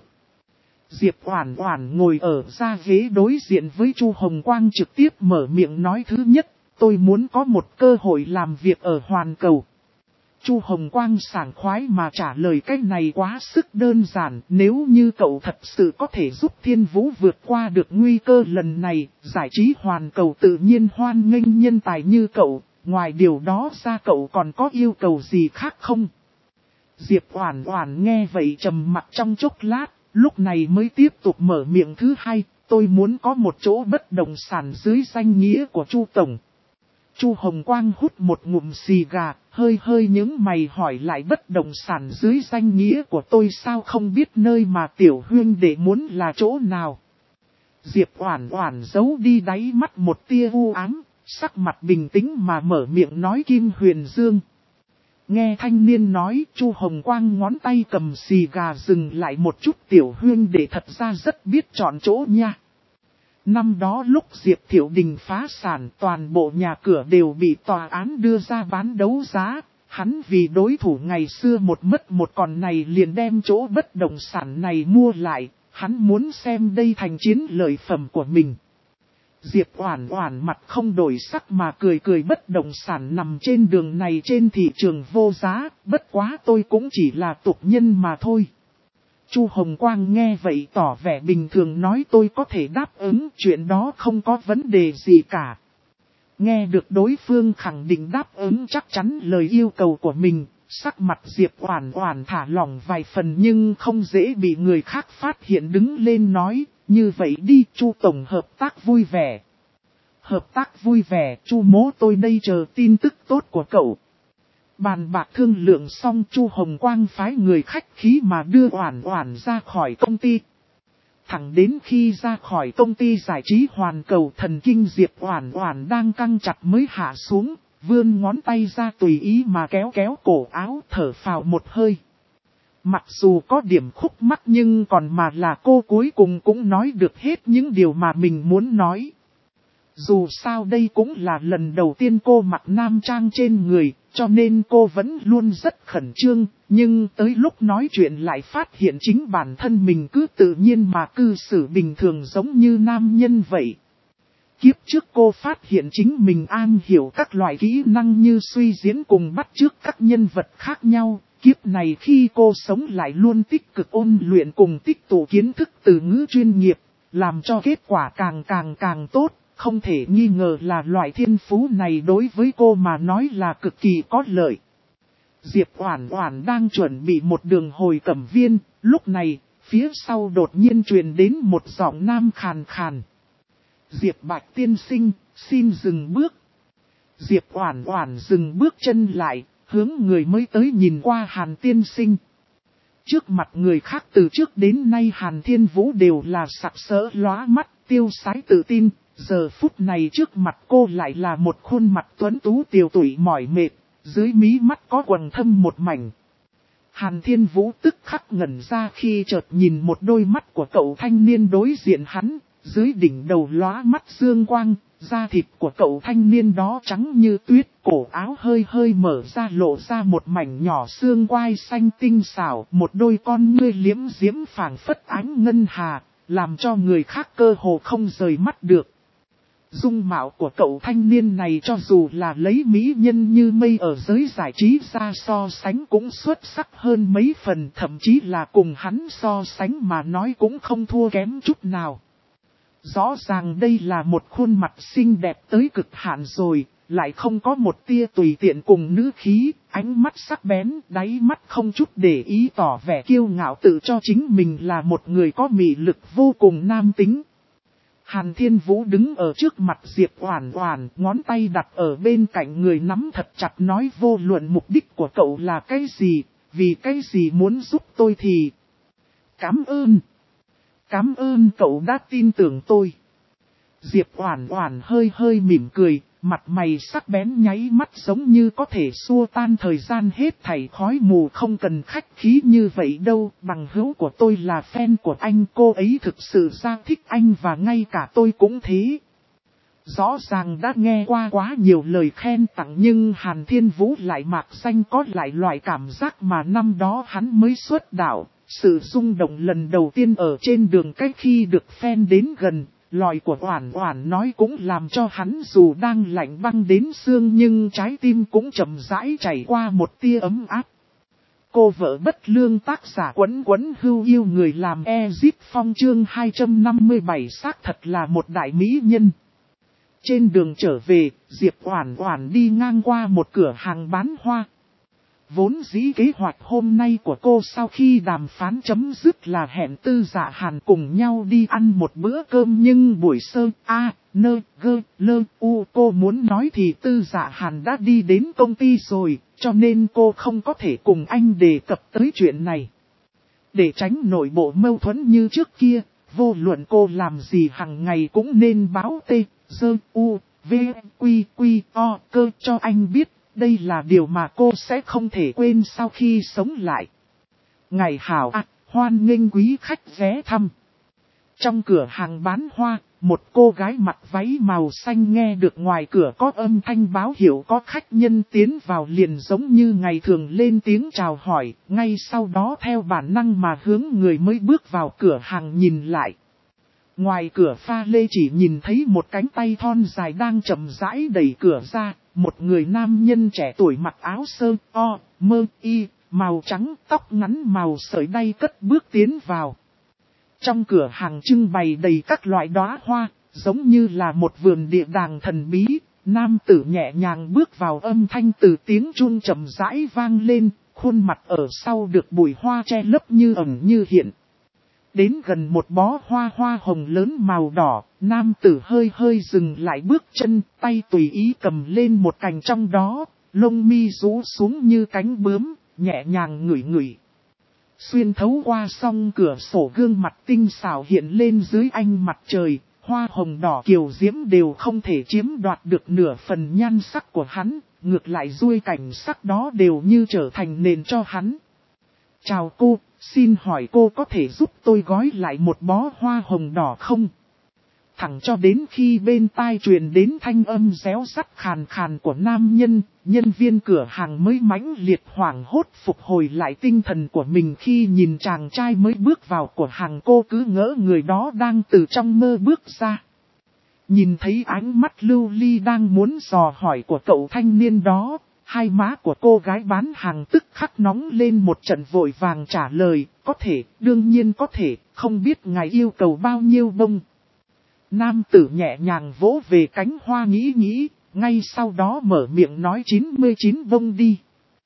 Diệp Oản Oản ngồi ở ra ghế đối diện với Chu Hồng Quang trực tiếp mở miệng nói thứ nhất. Tôi muốn có một cơ hội làm việc ở Hoàn Cầu. Chu Hồng Quang sảng khoái mà trả lời cái này quá sức đơn giản. Nếu như cậu thật sự có thể giúp Thiên Vũ vượt qua được nguy cơ lần này, giải trí Hoàn Cầu tự nhiên hoan nghênh nhân tài như cậu. Ngoài điều đó ra cậu còn có yêu cầu gì khác không? Diệp Oản Oản nghe vậy trầm mặc trong chốc lát, lúc này mới tiếp tục mở miệng thứ hai. Tôi muốn có một chỗ bất động sản dưới danh nghĩa của Chu Tổng. Chu Hồng Quang hút một ngụm xì gà, hơi hơi nhướng mày hỏi lại bất động sản dưới danh nghĩa của tôi sao không biết nơi mà tiểu huynh đệ muốn là chỗ nào. Diệp Oản Oản giấu đi đáy mắt một tia u ám, sắc mặt bình tĩnh mà mở miệng nói Kim Huyền Dương. Nghe thanh niên nói, Chu Hồng Quang ngón tay cầm xì gà dừng lại một chút tiểu huynh đệ thật ra rất biết chọn chỗ nha. Năm đó lúc Diệp Thiệu Đình phá sản toàn bộ nhà cửa đều bị tòa án đưa ra bán đấu giá, hắn vì đối thủ ngày xưa một mất một còn này liền đem chỗ bất động sản này mua lại, Hắn muốn xem đây thành chiến lợi phẩm của mình. Diệp Oản Oản mặt không đổi sắc mà cười cười, bất động sản nằm trên đường này trên thị trường vô giá, bất quá tôi cũng chỉ là tục nhân mà thôi. Chu Hồng Quang nghe vậy tỏ vẻ bình thường nói tôi có thể đáp ứng, chuyện đó không có vấn đề gì cả. Nghe được đối phương khẳng định đáp ứng chắc chắn lời yêu cầu của mình, sắc mặt Diệp Oản Oản thả lỏng vài phần nhưng không dễ bị người khác phát hiện, đứng lên nói, như vậy đi Chu tổng, hợp tác vui vẻ. Hợp tác vui vẻ, Chu mỗ tôi đây chờ tin tức tốt của cậu. Bàn bạc thương lượng xong, Chu Hồng Quang phái người khách khí mà đưa Oản Oản ra khỏi công ty. Thẳng đến khi ra khỏi công ty giải trí Hoàn Cầu, thần kinh Diệp Oản Oản đang căng chặt mới hạ xuống, vươn ngón tay ra tùy ý mà kéo kéo cổ áo, thở phào một hơi. Mặc dù có điểm khúc mắc nhưng còn mà là cô cuối cùng cũng nói được hết những điều mà mình muốn nói. Dù sao đây cũng là lần đầu tiên cô mặc nam trang trên người, cho nên cô vẫn luôn rất khẩn trương, nhưng tới lúc nói chuyện lại phát hiện chính bản thân mình cứ tự nhiên mà cư xử bình thường giống như nam nhân vậy. Kiếp trước cô phát hiện chính mình am hiểu các loại kỹ năng như suy diễn cùng bắt chước các nhân vật khác nhau. Kiếp này khi cô sống lại luôn tích cực ôn luyện cùng tích tụ kiến thức từ ngữ chuyên nghiệp, làm cho kết quả càng tốt. Không thể nghi ngờ là loại thiên phú này đối với cô mà nói là cực kỳ có lợi. Diệp Oản Oản đang chuẩn bị một đường hồi Cẩm Viên, lúc này, phía sau đột nhiên truyền đến một giọng nam khàn khàn. Diệp Bạch tiên sinh, xin dừng bước. Diệp Oản Oản dừng bước chân lại, hướng người mới tới nhìn qua Hàn tiên sinh. Trước mặt người khác từ trước đến nay Hàn Thiên Vũ đều là sặc sỡ lóa mắt, tiêu sái tự tin. Giờ phút này trước mặt cô lại là một khuôn mặt tuấn tú tiều tụy mỏi mệt, dưới mí mắt có quầng thâm một mảnh. Hàn Thiên Vũ tức khắc ngẩn ra khi chợt nhìn một đôi mắt của cậu thanh niên đối diện hắn, dưới đỉnh đầu lóa mắt dương quang, da thịt của cậu thanh niên đó trắng như tuyết, cổ áo hơi mở ra lộ ra một mảnh nhỏ xương quai xanh tinh xảo, một đôi con ngươi liễm diễm phảng phất ánh ngân hà, làm cho người khác cơ hồ không rời mắt được. Dung mạo của cậu thanh niên này cho dù là lấy mỹ nhân như mây ở giới giải trí ra so sánh cũng xuất sắc hơn mấy phần, thậm chí là cùng hắn so sánh mà nói cũng không thua kém chút nào. Rõ ràng đây là một khuôn mặt xinh đẹp tới cực hạn rồi, lại không có một tia tùy tiện cùng nữ khí, ánh mắt sắc bén, đáy mắt không chút để ý tỏ vẻ kiêu ngạo tự cho chính mình là một người có mị lực vô cùng nam tính. Hàn Thiên Vũ đứng ở trước mặt Diệp Oản Oản, ngón tay đặt ở bên cạnh người nắm thật chặt, nói vô luận mục đích của cậu là cái gì, vì cái gì muốn giúp tôi thì... Cảm ơn cậu đã tin tưởng tôi. Diệp Oản Oản hơi mỉm cười, mặt mày sắc bén nháy mắt giống như có thể xua tan thời gian hết thảy khói mù, không cần khách khí như vậy đâu, bằng hữu của tôi là fan của anh, cô ấy thực sự ra thích anh và ngay cả tôi cũng thế. Rõ ràng đã nghe qua quá nhiều lời khen tặng nhưng Hàn Thiên Vũ lại mạc danh có lại loại cảm giác mà năm đó hắn mới xuất đạo, sự rung động lần đầu tiên ở trên đường cách khi được fan đến gần. Lời của Oản Oản nói cũng làm cho hắn dù đang lạnh băng đến xương nhưng trái tim cũng chậm rãi chảy qua một tia ấm áp. Cô vợ bất lương tác giả Quấn Hưu yêu người làm Ezip Phong chương 257 xác thật là một đại mỹ nhân. Trên đường trở về, Diệp Oản Oản đi ngang qua một cửa hàng bán hoa. Vốn dĩ kế hoạch hôm nay của cô sau khi đàm phán chấm dứt là hẹn Tư Dạ Hàn cùng nhau đi ăn một bữa cơm nhưng buổi sơ cô muốn nói thì Tư Dạ Hàn đã đi đến công ty rồi, cho nên cô không có thể cùng anh đề cập tới chuyện này. Để tránh nội bộ mâu thuẫn như trước kia, vô luận cô làm gì hàng ngày cũng nên báo cơ cho anh biết. Đây là điều mà cô sẽ không thể quên sau khi sống lại. Ngày hảo hoan nghênh quý khách ghé thăm. Trong cửa hàng bán hoa, một cô gái mặc váy màu xanh nghe được ngoài cửa có âm thanh báo hiệu có khách nhân tiến vào liền giống như ngày thường lên tiếng chào hỏi, ngay sau đó theo bản năng mà hướng người mới bước vào cửa hàng nhìn lại. Ngoài cửa pha lê chỉ nhìn thấy một cánh tay thon dài đang chậm rãi đẩy cửa ra, một người nam nhân trẻ tuổi mặc áo sơ mơ y, màu trắng, tóc ngắn màu sợi đay cất bước tiến vào. Trong cửa hàng trưng bày đầy các loại đóa hoa, giống như là một vườn địa đàng thần bí, nam tử nhẹ nhàng bước vào âm thanh từ tiếng chuông chậm rãi vang lên, khuôn mặt ở sau được bụi hoa che lấp như ẩn như hiện. Đến gần một bó hoa hồng lớn màu đỏ, nam tử hơi hơi dừng lại bước chân, tay tùy ý cầm lên một cành trong đó, lông mi rũ xuống như cánh bướm, nhẹ nhàng ngửi ngửi. Xuyên thấu qua song cửa sổ gương mặt tinh xảo hiện lên dưới ánh mặt trời, hoa hồng đỏ kiều diễm đều không thể chiếm đoạt được nửa phần nhan sắc của hắn, ngược lại duôi cảnh sắc đó đều như trở thành nền cho hắn. Chào cô, xin hỏi cô có thể giúp tôi gói lại một bó hoa hồng đỏ không? Thẳng cho đến khi bên tai truyền đến thanh âm réo rắt khàn khàn của nam nhân, nhân viên cửa hàng mới mãnh liệt hoảng hốt phục hồi lại tinh thần của mình khi nhìn chàng trai mới bước vào của hàng, cô cứ ngỡ người đó đang từ trong mơ bước ra. Nhìn thấy ánh mắt lưu ly đang muốn dò hỏi của cậu thanh niên đó, hai má của cô gái bán hàng tức khắc nóng lên một trận, vội vàng trả lời, có thể, đương nhiên có thể, không biết ngài yêu cầu bao nhiêu bông. Nam tử nhẹ nhàng vỗ về cánh hoa nghĩ, ngay sau đó mở miệng nói 99 bông đi.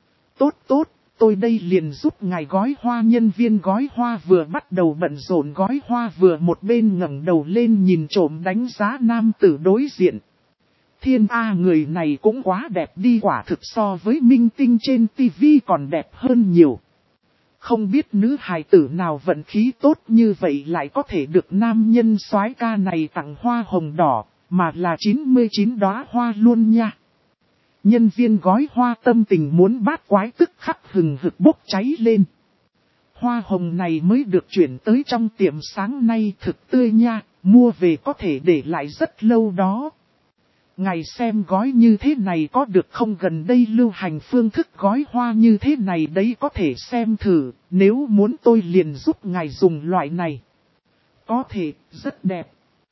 Tốt, tôi đây liền giúp ngài gói hoa. Nhân viên gói hoa vừa bắt đầu bận rộn gói hoa vừa một bên ngẩng đầu lên nhìn trộm đánh giá nam tử đối diện. Thiên A, người này cũng quá đẹp đi, quả thực so với minh tinh trên tivi còn đẹp hơn nhiều. Không biết nữ hài tử nào vận khí tốt như vậy lại có thể được nam nhân soái ca này tặng hoa hồng đỏ, mà là 99 đóa hoa luôn nha. Nhân viên gói hoa tâm tình muốn bát quái tức khắc hừng hực bốc cháy lên. Hoa hồng này mới được chuyển tới trong tiệm sáng nay, thực tươi nha, mua về có thể để lại rất lâu đó. Ngài xem gói như thế này có được không, gần đây lưu hành phương thức gói hoa như thế này đấy, có thể xem thử, nếu muốn tôi liền giúp ngài dùng loại này. Có thể, rất đẹp.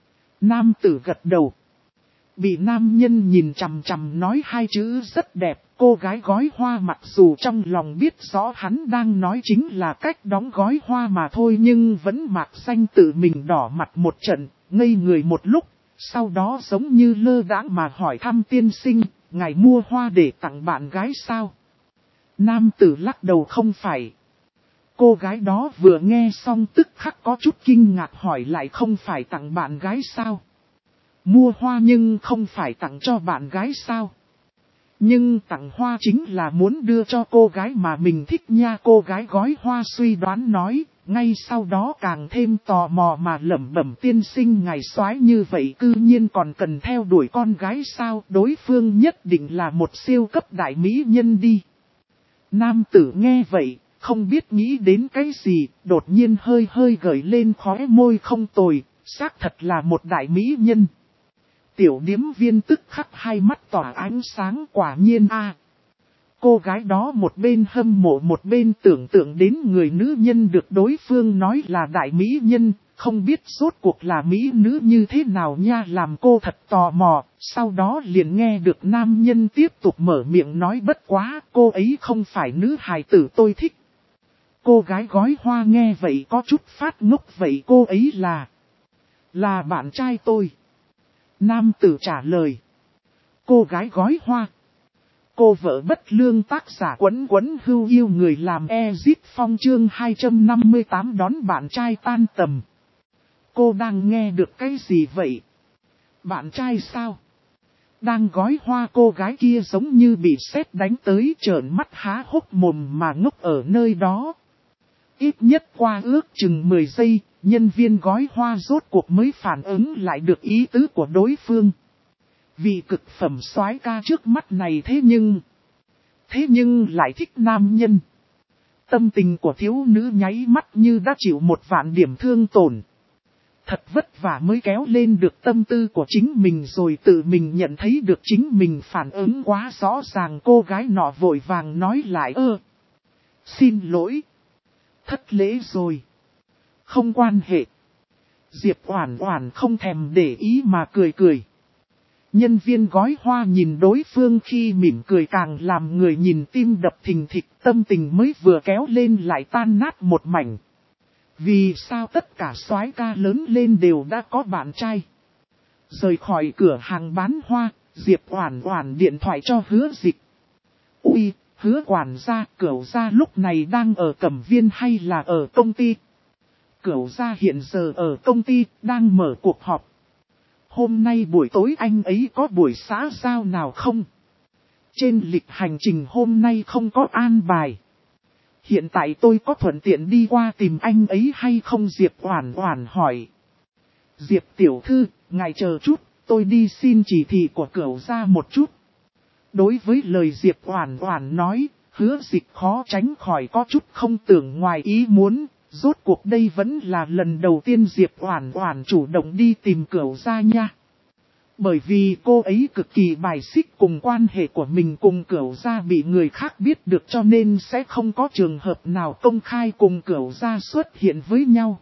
Nam tử gật đầu. Bị nam nhân nhìn chằm chằm nói hai chữ rất đẹp, cô gái gói hoa mặc dù trong lòng biết rõ hắn đang nói chính là cách đóng gói hoa mà thôi, nhưng vẫn mạc xanh tự mình đỏ mặt một trận, ngây người một lúc. Sau đó giống như lơ đãng mà hỏi thăm tiên sinh, ngài mua hoa để tặng bạn gái sao? Nam tử lắc đầu, không phải. Cô gái đó vừa nghe xong tức khắc có chút kinh ngạc hỏi lại, không phải tặng bạn gái sao? Mua hoa nhưng không phải tặng cho bạn gái sao? Nhưng tặng hoa chính là muốn đưa cho cô gái mà mình thích nha. Cô gái gói hoa suy đoán nói. Ngay sau đó càng thêm tò mò mà lẩm bẩm, tiên sinh ngài soái như vậy cư nhiên còn cần theo đuổi con gái sao? Đối phương nhất định là một siêu cấp đại mỹ nhân đi. Nam tử nghe vậy, không biết nghĩ đến cái gì, đột nhiên hơi gợi lên khóe môi, không tồi, xác thật là một đại mỹ nhân. Tiểu điếm viên tức khắc hai mắt tỏa ánh sáng, quả nhiên a. Cô gái đó một bên hâm mộ một bên tưởng tượng đến người nữ nhân được đối phương nói là đại mỹ nhân, không biết rốt cuộc là mỹ nữ như thế nào nha, làm cô thật tò mò. Sau đó liền nghe được nam nhân tiếp tục mở miệng nói, bất quá cô ấy không phải nữ hài tử tôi thích. Cô gái gói hoa nghe vậy có chút phát ngốc, vậy cô ấy là bạn trai tôi. Nam tử trả lời. Cô gái gói hoa. Cô vợ bất lương, tác giả Quấn Hưu yêu người làm Ezit Phong, chương 258 đón bạn trai tan tầm. Cô đang nghe được cái gì vậy? Bạn trai sao? Đang gói hoa, cô gái kia giống như bị sét đánh tới, trợn mắt há hốc mồm mà ngốc ở nơi đó. Ít nhất qua ước chừng 10 giây, nhân viên gói hoa rốt cuộc mới phản ứng lại được ý tứ của đối phương. Vì cực phẩm soái ca trước mắt này thế nhưng lại thích nam nhân. Tâm tình của thiếu nữ nháy mắt như đã chịu 1.000.000 điểm thương tổn. Thật vất vả mới kéo lên được tâm tư của chính mình rồi tự mình nhận thấy được chính mình phản ứng quá rõ ràng. Cô gái nọ vội vàng nói lại xin lỗi. Thất lễ rồi. Không quan hệ. Diệp Oản Oản không thèm để ý mà cười cười. Nhân viên gói hoa nhìn đối phương khi mỉm cười càng làm người nhìn tim đập thình thịch, tâm tình mới vừa kéo lên lại tan nát một mảnh. Vì sao tất cả soái ca lớn lên đều đã có bạn trai? Rời khỏi cửa hàng bán hoa, Diệp Oản Oản điện thoại cho Hứa Dịch. Ui, Hứa quản gia, Cửu gia lúc này đang ở Cẩm Viên hay là ở công ty? Cửu gia hiện giờ ở công ty, đang mở cuộc họp. Hôm nay buổi tối anh ấy có buổi xã giao nào không? Trên lịch hành trình hôm nay không có an bài. Hiện tại tôi có thuận tiện đi qua tìm anh ấy hay không? Diệp Oản Oản hỏi. Diệp tiểu thư, ngài chờ chút, tôi đi xin chỉ thị của Cửu gia một chút. Đối với lời Diệp Oản Oản nói, Hứa Dịch khó tránh khỏi có chút không tưởng ngoài ý muốn. Rốt cuộc đây vẫn là lần đầu tiên Diệp Oản Oản chủ động đi tìm Cửu gia nha. Bởi vì cô ấy cực kỳ bài xích cùng quan hệ của mình cùng Cửu gia bị người khác biết được, cho nên sẽ không có trường hợp nào công khai cùng Cửu gia xuất hiện với nhau.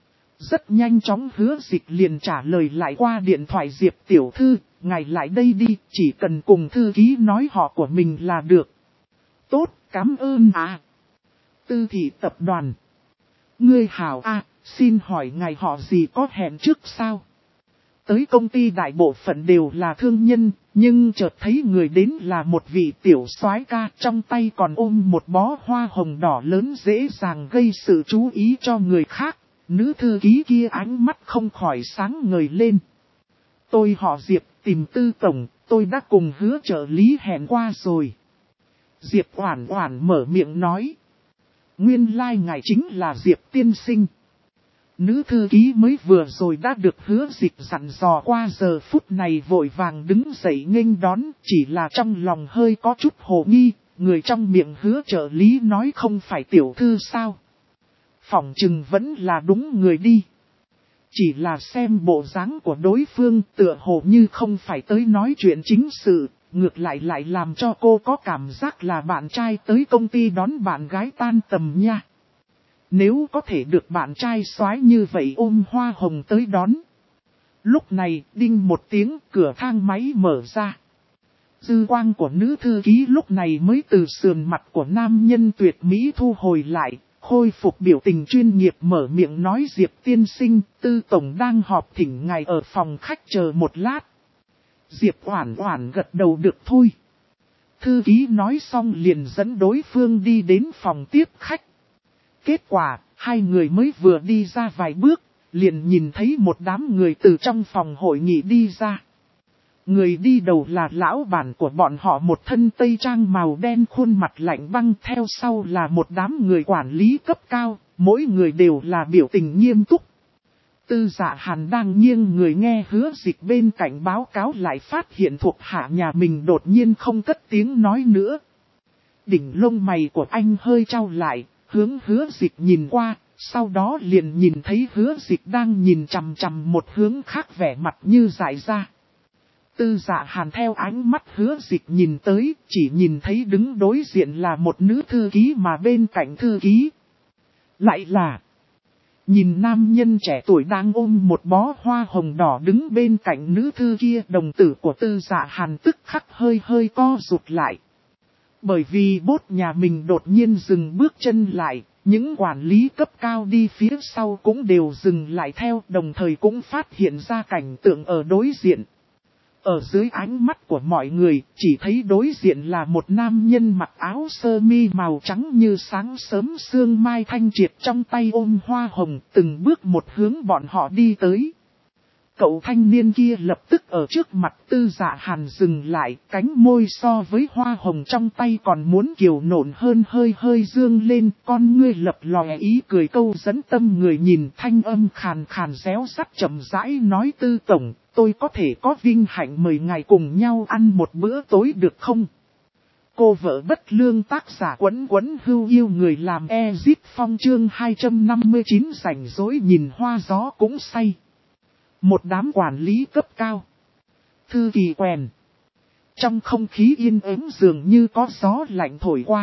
Rất nhanh chóng Hứa Dịch liền trả lời lại qua điện thoại. Diệp tiểu thư, ngài lại đây đi, chỉ cần cùng thư ký nói họ của mình là được. Tốt, cảm ơn à. Tư thị tập đoàn. Ngươi hảo à, xin hỏi ngài họ gì, có hẹn trước sao? Tới công ty đại bộ phận đều là thương nhân, nhưng chợt thấy người đến là một vị tiểu soái ca, trong tay còn ôm một bó hoa hồng đỏ lớn dễ dàng gây sự chú ý cho người khác. Nữ thư ký kia ánh mắt không khỏi sáng ngời lên. Tôi họ Diệp, tìm Tư tổng, tôi đã cùng Hứa trợ lý hẹn qua rồi. Diệp Oản Oản mở miệng nói. Nguyên lai ngài chính là Diệp tiên sinh. Nữ thư ký mới vừa rồi đã được Hứa Dịch dặn dò qua, giờ phút này vội vàng đứng dậy nghênh đón, chỉ là trong lòng hơi có chút hồ nghi, người trong miệng Hứa trợ lý nói không phải tiểu thư sao? Phỏng chừng vẫn là đúng người đi. Chỉ là xem bộ dáng của đối phương tựa hồ như không phải tới nói chuyện chính sự, ngược lại lại làm cho cô có cảm giác là bạn trai tới công ty đón bạn gái tan tầm nha. Nếu có thể được bạn trai soái như vậy ôm hoa hồng tới đón. Lúc này, đinh một tiếng, cửa thang máy mở ra. Dư quang của nữ thư ký lúc này mới từ sườn mặt của nam nhân tuyệt mỹ thu hồi lại, khôi phục biểu tình chuyên nghiệp mở miệng nói. Diệp tiên sinh, Tư tổng đang họp, thỉnh ngài ở phòng khách chờ một lát. Diệp Oản Oản gật đầu được thôi. Thư ký nói xong liền dẫn đối phương đi đến phòng tiếp khách. Kết quả, hai người mới vừa đi ra vài bước, liền nhìn thấy một đám người từ trong phòng hội nghị đi ra. Người đi đầu là lão bản của bọn họ, một thân tây trang màu đen, khuôn mặt lạnh băng, theo sau là một đám người quản lý cấp cao, mỗi người đều là biểu tình nghiêm túc. Tư Dạ Hàn đang nghiêng người nghe Hứa Dịch bên cạnh báo cáo lại phát hiện thuộc hạ nhà mình đột nhiên không cất tiếng nói nữa. Đỉnh lông mày của anh hơi chau lại, hướng Hứa Dịch nhìn qua, sau đó liền nhìn thấy Hứa Dịch đang nhìn chằm chằm một hướng khác, vẻ mặt như dại ra. Tư Dạ Hàn theo ánh mắt Hứa Dịch nhìn tới, chỉ nhìn thấy đứng đối diện là một nữ thư ký, mà bên cạnh thư ký lại là nhìn nam nhân trẻ tuổi đang ôm một bó hoa hồng đỏ đứng bên cạnh nữ thư kia. Đồng tử của Tư Dạ Hàn tức khắc hơi co rụt lại. Bởi vì bốt nhà mình đột nhiên dừng bước chân lại, những quản lý cấp cao đi phía sau cũng đều dừng lại theo, đồng thời cũng phát hiện ra cảnh tượng ở đối diện. Ở dưới ánh mắt của mọi người, chỉ thấy đối diện là một nam nhân mặc áo sơ mi màu trắng như sáng sớm sương mai thanh triệt, trong tay ôm hoa hồng, từng bước một hướng bọn họ đi tới. Cậu thanh niên kia lập tức ở trước mặt Tư Dạ Hàn dừng lại, cánh môi so với hoa hồng trong tay còn muốn kiều nộn hơn, hơi dương lên, con ngươi lập lòe ý cười câu dẫn tâm người nhìn, thanh âm khàn khàn réo rắt chậm rãi nói. Tư tổng, tôi có thể có vinh hạnh mời ngài cùng nhau ăn một bữa tối được không? Cô vợ bất lương, tác giả Quấn Quấn Hưu Yêu người làm Ezip Phong, chương 259 rảnh rỗi nhìn hoa gió cũng say. Một đám quản lý cấp cao. Thư kỳ quèn. Trong không khí yên ắng dường như có gió lạnh thổi qua.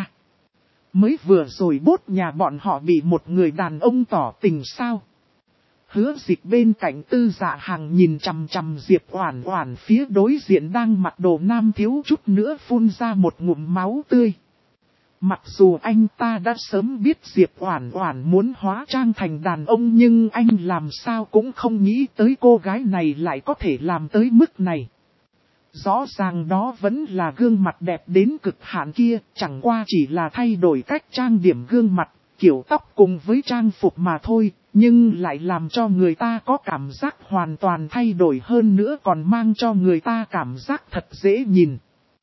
Mới vừa rồi bốt nhà bọn họ bị một người đàn ông tỏ tình sao. Hứa Dịch bên cạnh Tư Dạ Hằng nhìn chằm chằm Diệp Oản Oản phía đối diện đang mặc đồ nam thiếu chút nữa phun ra một ngụm máu tươi. Mặc dù anh ta đã sớm biết Diệp Oản Oản muốn hóa trang thành đàn ông, nhưng anh làm sao cũng không nghĩ tới cô gái này lại có thể làm tới mức này. Rõ ràng đó vẫn là gương mặt đẹp đến cực hạn kia, chẳng qua chỉ là thay đổi cách trang điểm gương mặt, kiểu tóc cùng với trang phục mà thôi, nhưng lại làm cho người ta có cảm giác hoàn toàn thay đổi, hơn nữa còn mang cho người ta cảm giác thật dễ nhìn.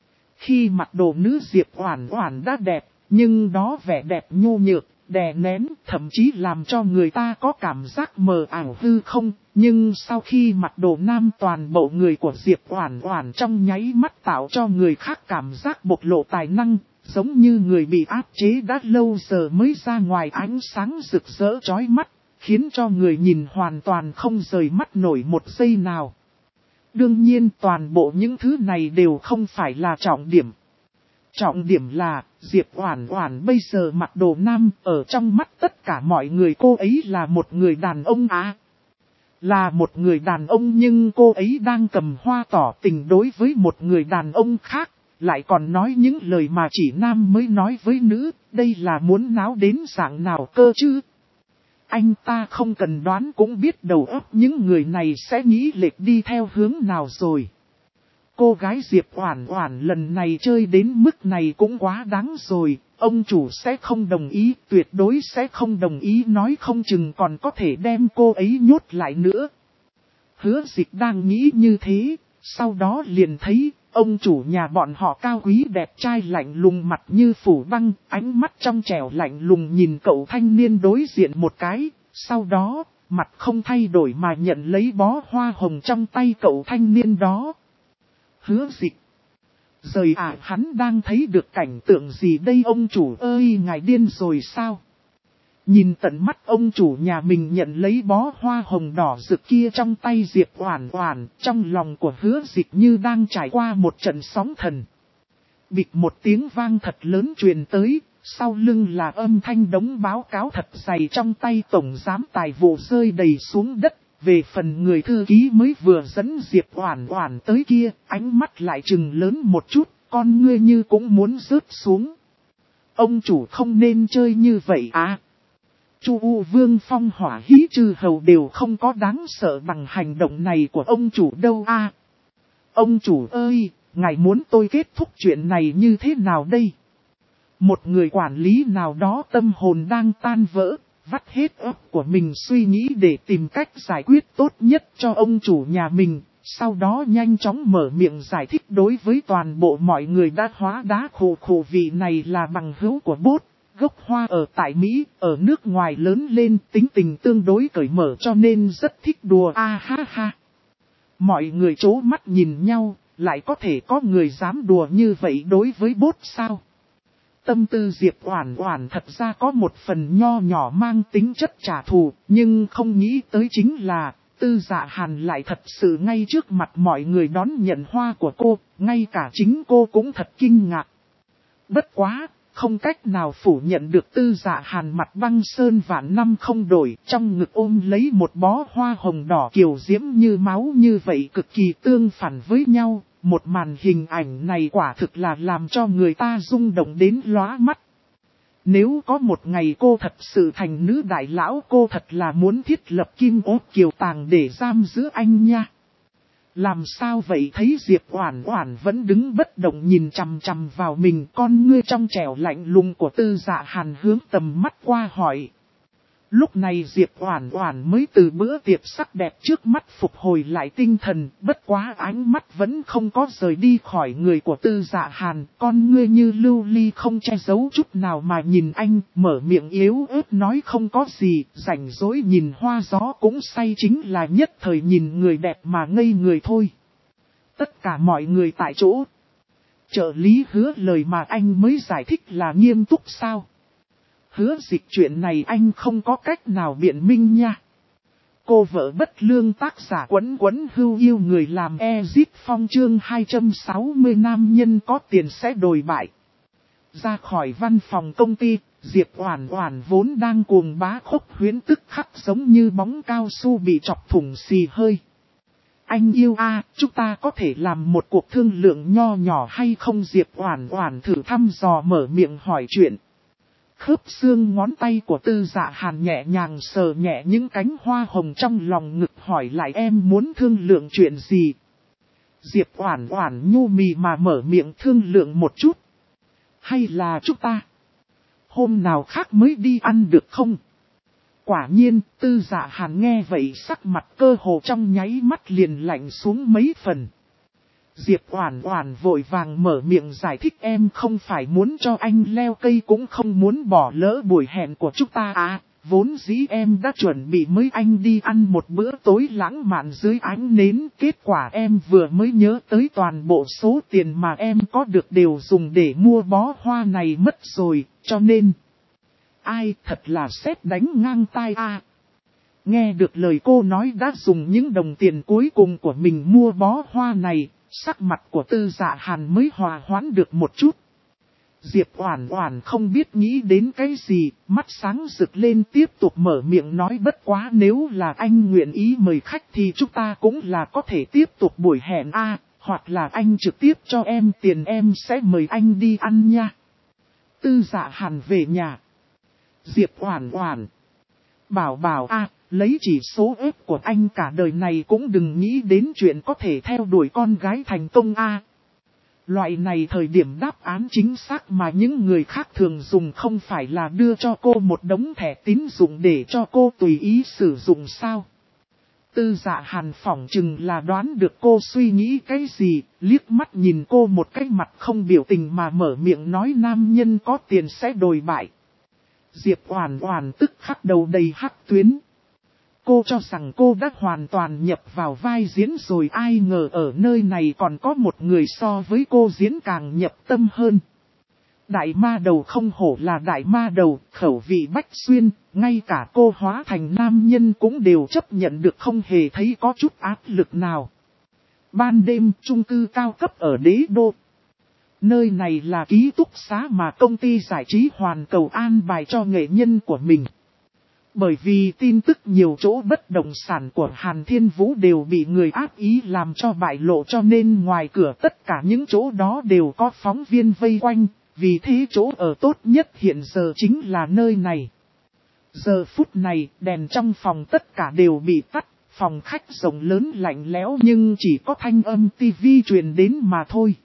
Khi mặc đồ nữ Diệp Oản Oản đã đẹp, nhưng đó vẻ đẹp nhô nhược, đè nén, thậm chí làm cho người ta có cảm giác mờ ảo hư không. Nhưng sau khi mặc đồ nam, toàn bộ người của Diệp Oản Oản trong nháy mắt tạo cho người khác cảm giác bộc lộ tài năng, giống như người bị áp chế đã lâu giờ mới ra ngoài ánh sáng rực rỡ chói mắt, khiến cho người nhìn hoàn toàn không rời mắt nổi một giây nào. Đương nhiên toàn bộ những thứ này đều không phải là trọng điểm. Trọng điểm là, Diệp Oản Oản bây giờ mặc đồ nam, ở trong mắt tất cả mọi người cô ấy là một người đàn ông à. Là một người đàn ông, nhưng cô ấy đang cầm hoa tỏ tình đối với một người đàn ông khác, lại còn nói những lời mà chỉ nam mới nói với nữ, đây là muốn náo đến dạng nào cơ chứ? Anh ta không cần đoán cũng biết đầu óc những người này sẽ nghĩ lệch đi theo hướng nào rồi. Cô gái Diệp Oản Oản lần này chơi đến mức này cũng quá đáng rồi, ông chủ sẽ không đồng ý, tuyệt đối sẽ không đồng ý, nói không chừng còn có thể đem cô ấy nhốt lại nữa. Hứa Dịch đang nghĩ như thế, sau đó liền thấy ông chủ nhà bọn họ cao quý đẹp trai lạnh lùng, mặt như phủ băng, ánh mắt trong trẻo lạnh lùng nhìn cậu thanh niên đối diện một cái, sau đó mặt không thay đổi mà nhận lấy bó hoa hồng trong tay cậu thanh niên đó. Hứa Dịch. Rời à, hắn đang thấy được cảnh tượng gì đây ông chủ ơi, ngài điên rồi sao? Nhìn tận mắt ông chủ nhà mình nhận lấy bó hoa hồng đỏ rực kia trong tay Diệp Oản Oản, trong lòng của Hứa Dịch như đang trải qua một trận sóng thần. Bịch một tiếng vang thật lớn truyền tới, sau lưng là âm thanh đống báo cáo thật dày trong tay tổng giám tài vụ rơi đầy xuống đất. Về phần người thư ký mới vừa dẫn Diệp Oản Oản tới kia, ánh mắt lại trừng lớn một chút, con ngươi như cũng muốn rớt xuống. Ông chủ không nên chơi như vậy à? Chu U Vương Phong Hỏa Hí Trư Hầu đều không có đáng sợ bằng hành động này của ông chủ đâu à? Ông chủ ơi, ngài muốn tôi kết thúc chuyện này như thế nào đây? Một người quản lý nào đó tâm hồn đang tan vỡ, vắt hết óc của mình suy nghĩ để tìm cách giải quyết tốt nhất cho ông chủ nhà mình, sau đó nhanh chóng mở miệng giải thích đối với toàn bộ mọi người đã hóa đá khổ vị này là bằng hữu của bốt, gốc hoa ở tại Mỹ, ở nước ngoài lớn lên, tính tình tương đối cởi mở cho nên rất thích đùa a ha ha. Mọi người trố mắt nhìn nhau, lại có thể có người dám đùa như vậy đối với bốt sao? Tâm tư Diệp Oản Oản thật ra có một phần nho nhỏ mang tính chất trả thù, nhưng không nghĩ tới chính là, Tư Dạ Hàn lại thật sự ngay trước mặt mọi người đón nhận hoa của cô, ngay cả chính cô cũng thật kinh ngạc. Bất quá, không cách nào phủ nhận được Tư Dạ Hàn mặt băng sơn vạn năm không đổi, trong ngực ôm lấy một bó hoa hồng đỏ kiều diễm như máu như vậy cực kỳ tương phản với nhau. Một màn hình ảnh này quả thực là làm cho người ta rung động đến lóa mắt. Nếu có một ngày cô thật sự thành nữ đại lão, cô thật là muốn thiết lập kim ốt kiều tàng để giam giữ anh nha. Làm sao vậy? Thấy Diệp Oản Oản vẫn đứng bất động nhìn chằm chằm vào mình, con ngươi trong trẻo lạnh lùng của Tư Dạ Hàn hướng tầm mắt qua hỏi. Lúc này Diệp Oản Oản mới từ bữa tiệc sắc đẹp trước mắt phục hồi lại tinh thần, bất quá ánh mắt vẫn không có rời đi khỏi người của Tư Dạ Hàn, con ngươi như lưu ly không che giấu chút nào mà nhìn anh, mở miệng yếu ớt nói không có gì, rảnh rỗi nhìn hoa gió cũng say, chính là nhất thời nhìn người đẹp mà ngây người thôi. Tất cả mọi người tại chỗ. Trợ lý Hứa lời mà anh mới giải thích là nghiêm túc sao? Hứa Dịch chuyện này anh không có cách nào biện minh nha. Cô vợ bất lương tác giả Quấn Quấn Hưu yêu người làm Exit Phong chương 260 nam nhân có tiền sẽ đồi bại. Ra khỏi văn phòng công ty, Diệp Oản Oản vốn đang cuồng bá khốc huyễn tức khắc giống như bóng cao su bị chọc thủng xì hơi. Anh yêu chúng ta có thể làm một cuộc thương lượng nho nhỏ hay không? Diệp Oản Oản thử thăm dò mở miệng hỏi chuyện. Khớp xương ngón tay của Tư Dạ Hàn nhẹ nhàng sờ nhẹ những cánh hoa hồng trong lòng ngực hỏi lại em muốn thương lượng chuyện gì? Diệp Oản Oản nhu mì mà mở miệng thương lượng một chút. Hay là chúng ta hôm nào khác mới đi ăn được không? Quả nhiên, Tư Dạ Hàn nghe vậy sắc mặt cơ hồ trong nháy mắt liền lạnh xuống mấy phần. Diệp Oản Oản vội vàng mở miệng giải thích em không phải muốn cho anh leo cây cũng không muốn bỏ lỡ buổi hẹn của chúng ta vốn dĩ em đã chuẩn bị mới anh đi ăn một bữa tối lãng mạn dưới ánh nến, kết quả em vừa mới nhớ tới toàn bộ số tiền mà em có được đều dùng để mua bó hoa này mất rồi, cho nên... Ai thật là sét đánh ngang tai Nghe được lời cô nói đã dùng những đồng tiền cuối cùng của mình mua bó hoa này, sắc mặt của Tư Dạ Hàn mới hòa hoãn được một chút. Diệp Oản Oản không biết nghĩ đến cái gì, mắt sáng rực lên tiếp tục mở miệng nói bất quá nếu là anh nguyện ý mời khách thì chúng ta cũng là có thể tiếp tục buổi hẹn hoặc là anh trực tiếp cho em tiền em sẽ mời anh đi ăn nha. Tư Dạ Hàn về nhà. Diệp Oản Oản bảo lấy chỉ số ép của anh cả đời này cũng đừng nghĩ đến chuyện có thể theo đuổi con gái thành công Loại này thời điểm đáp án chính xác mà những người khác thường dùng không phải là đưa cho cô một đống thẻ tín dụng để cho cô tùy ý sử dụng sao? Tư Dạ Hàn phỏng chừng là đoán được cô suy nghĩ cái gì, liếc mắt nhìn cô một cái mặt không biểu tình mà mở miệng nói nam nhân có tiền sẽ đồi bại. Diệp Oản Oản tức khắc đầu đầy hắc tuyến. Cô cho rằng cô đã hoàn toàn nhập vào vai diễn rồi, ai ngờ ở nơi này còn có một người so với cô diễn càng nhập tâm hơn. Đại ma đầu không hổ là đại ma đầu, khẩu vị bách xuyên, ngay cả cô hóa thành nam nhân cũng đều chấp nhận được không hề thấy có chút áp lực nào. Ban đêm chung cư cao cấp ở Đế Đô. Nơi này là ký túc xá mà công ty giải trí Hoàn Cầu an bài cho nghệ nhân của mình. Bởi vì tin tức nhiều chỗ bất động sản của Hàn Thiên Vũ đều bị người ác ý làm cho bại lộ cho nên ngoài cửa tất cả những chỗ đó đều có phóng viên vây quanh, vì thế chỗ ở tốt nhất hiện giờ chính là nơi này. Giờ phút này, đèn trong phòng tất cả đều bị tắt, phòng khách rộng lớn lạnh lẽo nhưng chỉ có thanh âm tivi truyền đến mà thôi.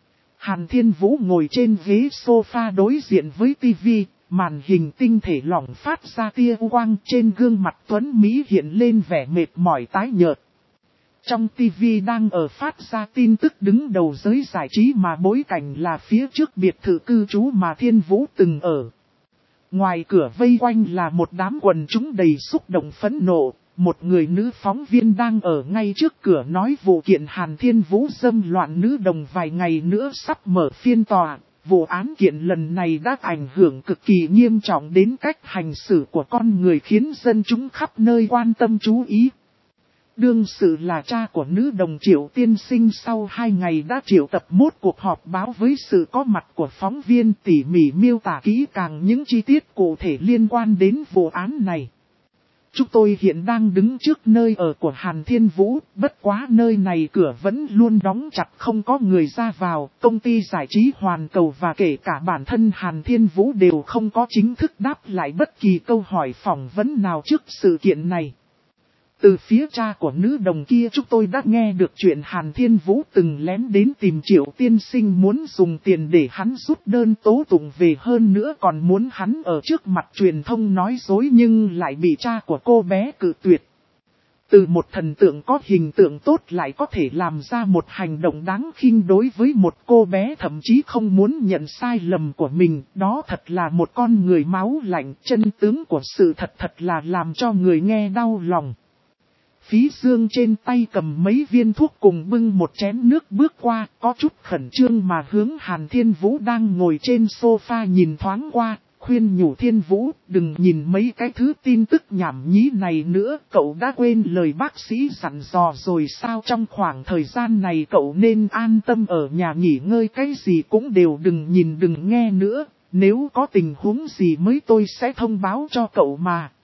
Hàn Thiên Vũ ngồi trên ghế sofa đối diện với tivi, màn hình tinh thể lỏng phát ra tia quang, trên gương mặt tuấn Mỹ hiện lên vẻ mệt mỏi tái nhợt. Trong tivi đang ở phát ra tin tức đứng đầu giới giải trí mà bối cảnh là phía trước biệt thự cư trú mà Thiên Vũ từng ở. Ngoài cửa vây quanh là một đám quần chúng đầy xúc động phẫn nộ. Một người nữ phóng viên đang ở ngay trước cửa nói vụ kiện Hàn Thiên Vũ dâm loạn nữ đồng vài ngày nữa sắp mở phiên tòa. Vụ án kiện lần này đã ảnh hưởng cực kỳ nghiêm trọng đến cách hành xử của con người khiến dân chúng khắp nơi quan tâm chú ý. Đương sự là cha của nữ đồng Triệu Tiên Sinh sau 2 ngày đã triệu tập một cuộc họp báo với sự có mặt của phóng viên tỉ mỉ miêu tả kỹ càng những chi tiết cụ thể liên quan đến vụ án này. Chúng tôi hiện đang đứng trước nơi ở của Hàn Thiên Vũ, bất quá nơi này cửa vẫn luôn đóng chặt không có người ra vào, công ty giải trí Hoàn Cầu và kể cả bản thân Hàn Thiên Vũ đều không có chính thức đáp lại bất kỳ câu hỏi phỏng vấn nào trước sự kiện này. Từ phía cha của nữ đồng kia chúng tôi đã nghe được chuyện Hàn Thiên Vũ từng lén đến tìm Triệu Tiên Sinh muốn dùng tiền để hắn rút đơn tố tụng về, hơn nữa còn muốn hắn ở trước mặt truyền thông nói dối nhưng lại bị cha của cô bé cự tuyệt. Từ một thần tượng có hình tượng tốt lại có thể làm ra một hành động đáng khinh đối với một cô bé thậm chí không muốn nhận sai lầm của mình, đó thật là một con người máu lạnh, chân tướng của sự thật là làm cho người nghe đau lòng. Phí Dương trên tay cầm mấy viên thuốc cùng bưng một chén nước bước qua, có chút khẩn trương mà hướng Hàn Thiên Vũ đang ngồi trên sofa nhìn thoáng qua, khuyên nhủ Thiên Vũ, đừng nhìn mấy cái thứ tin tức nhảm nhí này nữa, cậu đã quên lời bác sĩ dặn dò rồi sao? Trong khoảng thời gian này cậu nên an tâm ở nhà nghỉ ngơi, cái gì cũng đều đừng nhìn đừng nghe nữa, nếu có tình huống gì mới tôi sẽ thông báo cho cậu mà.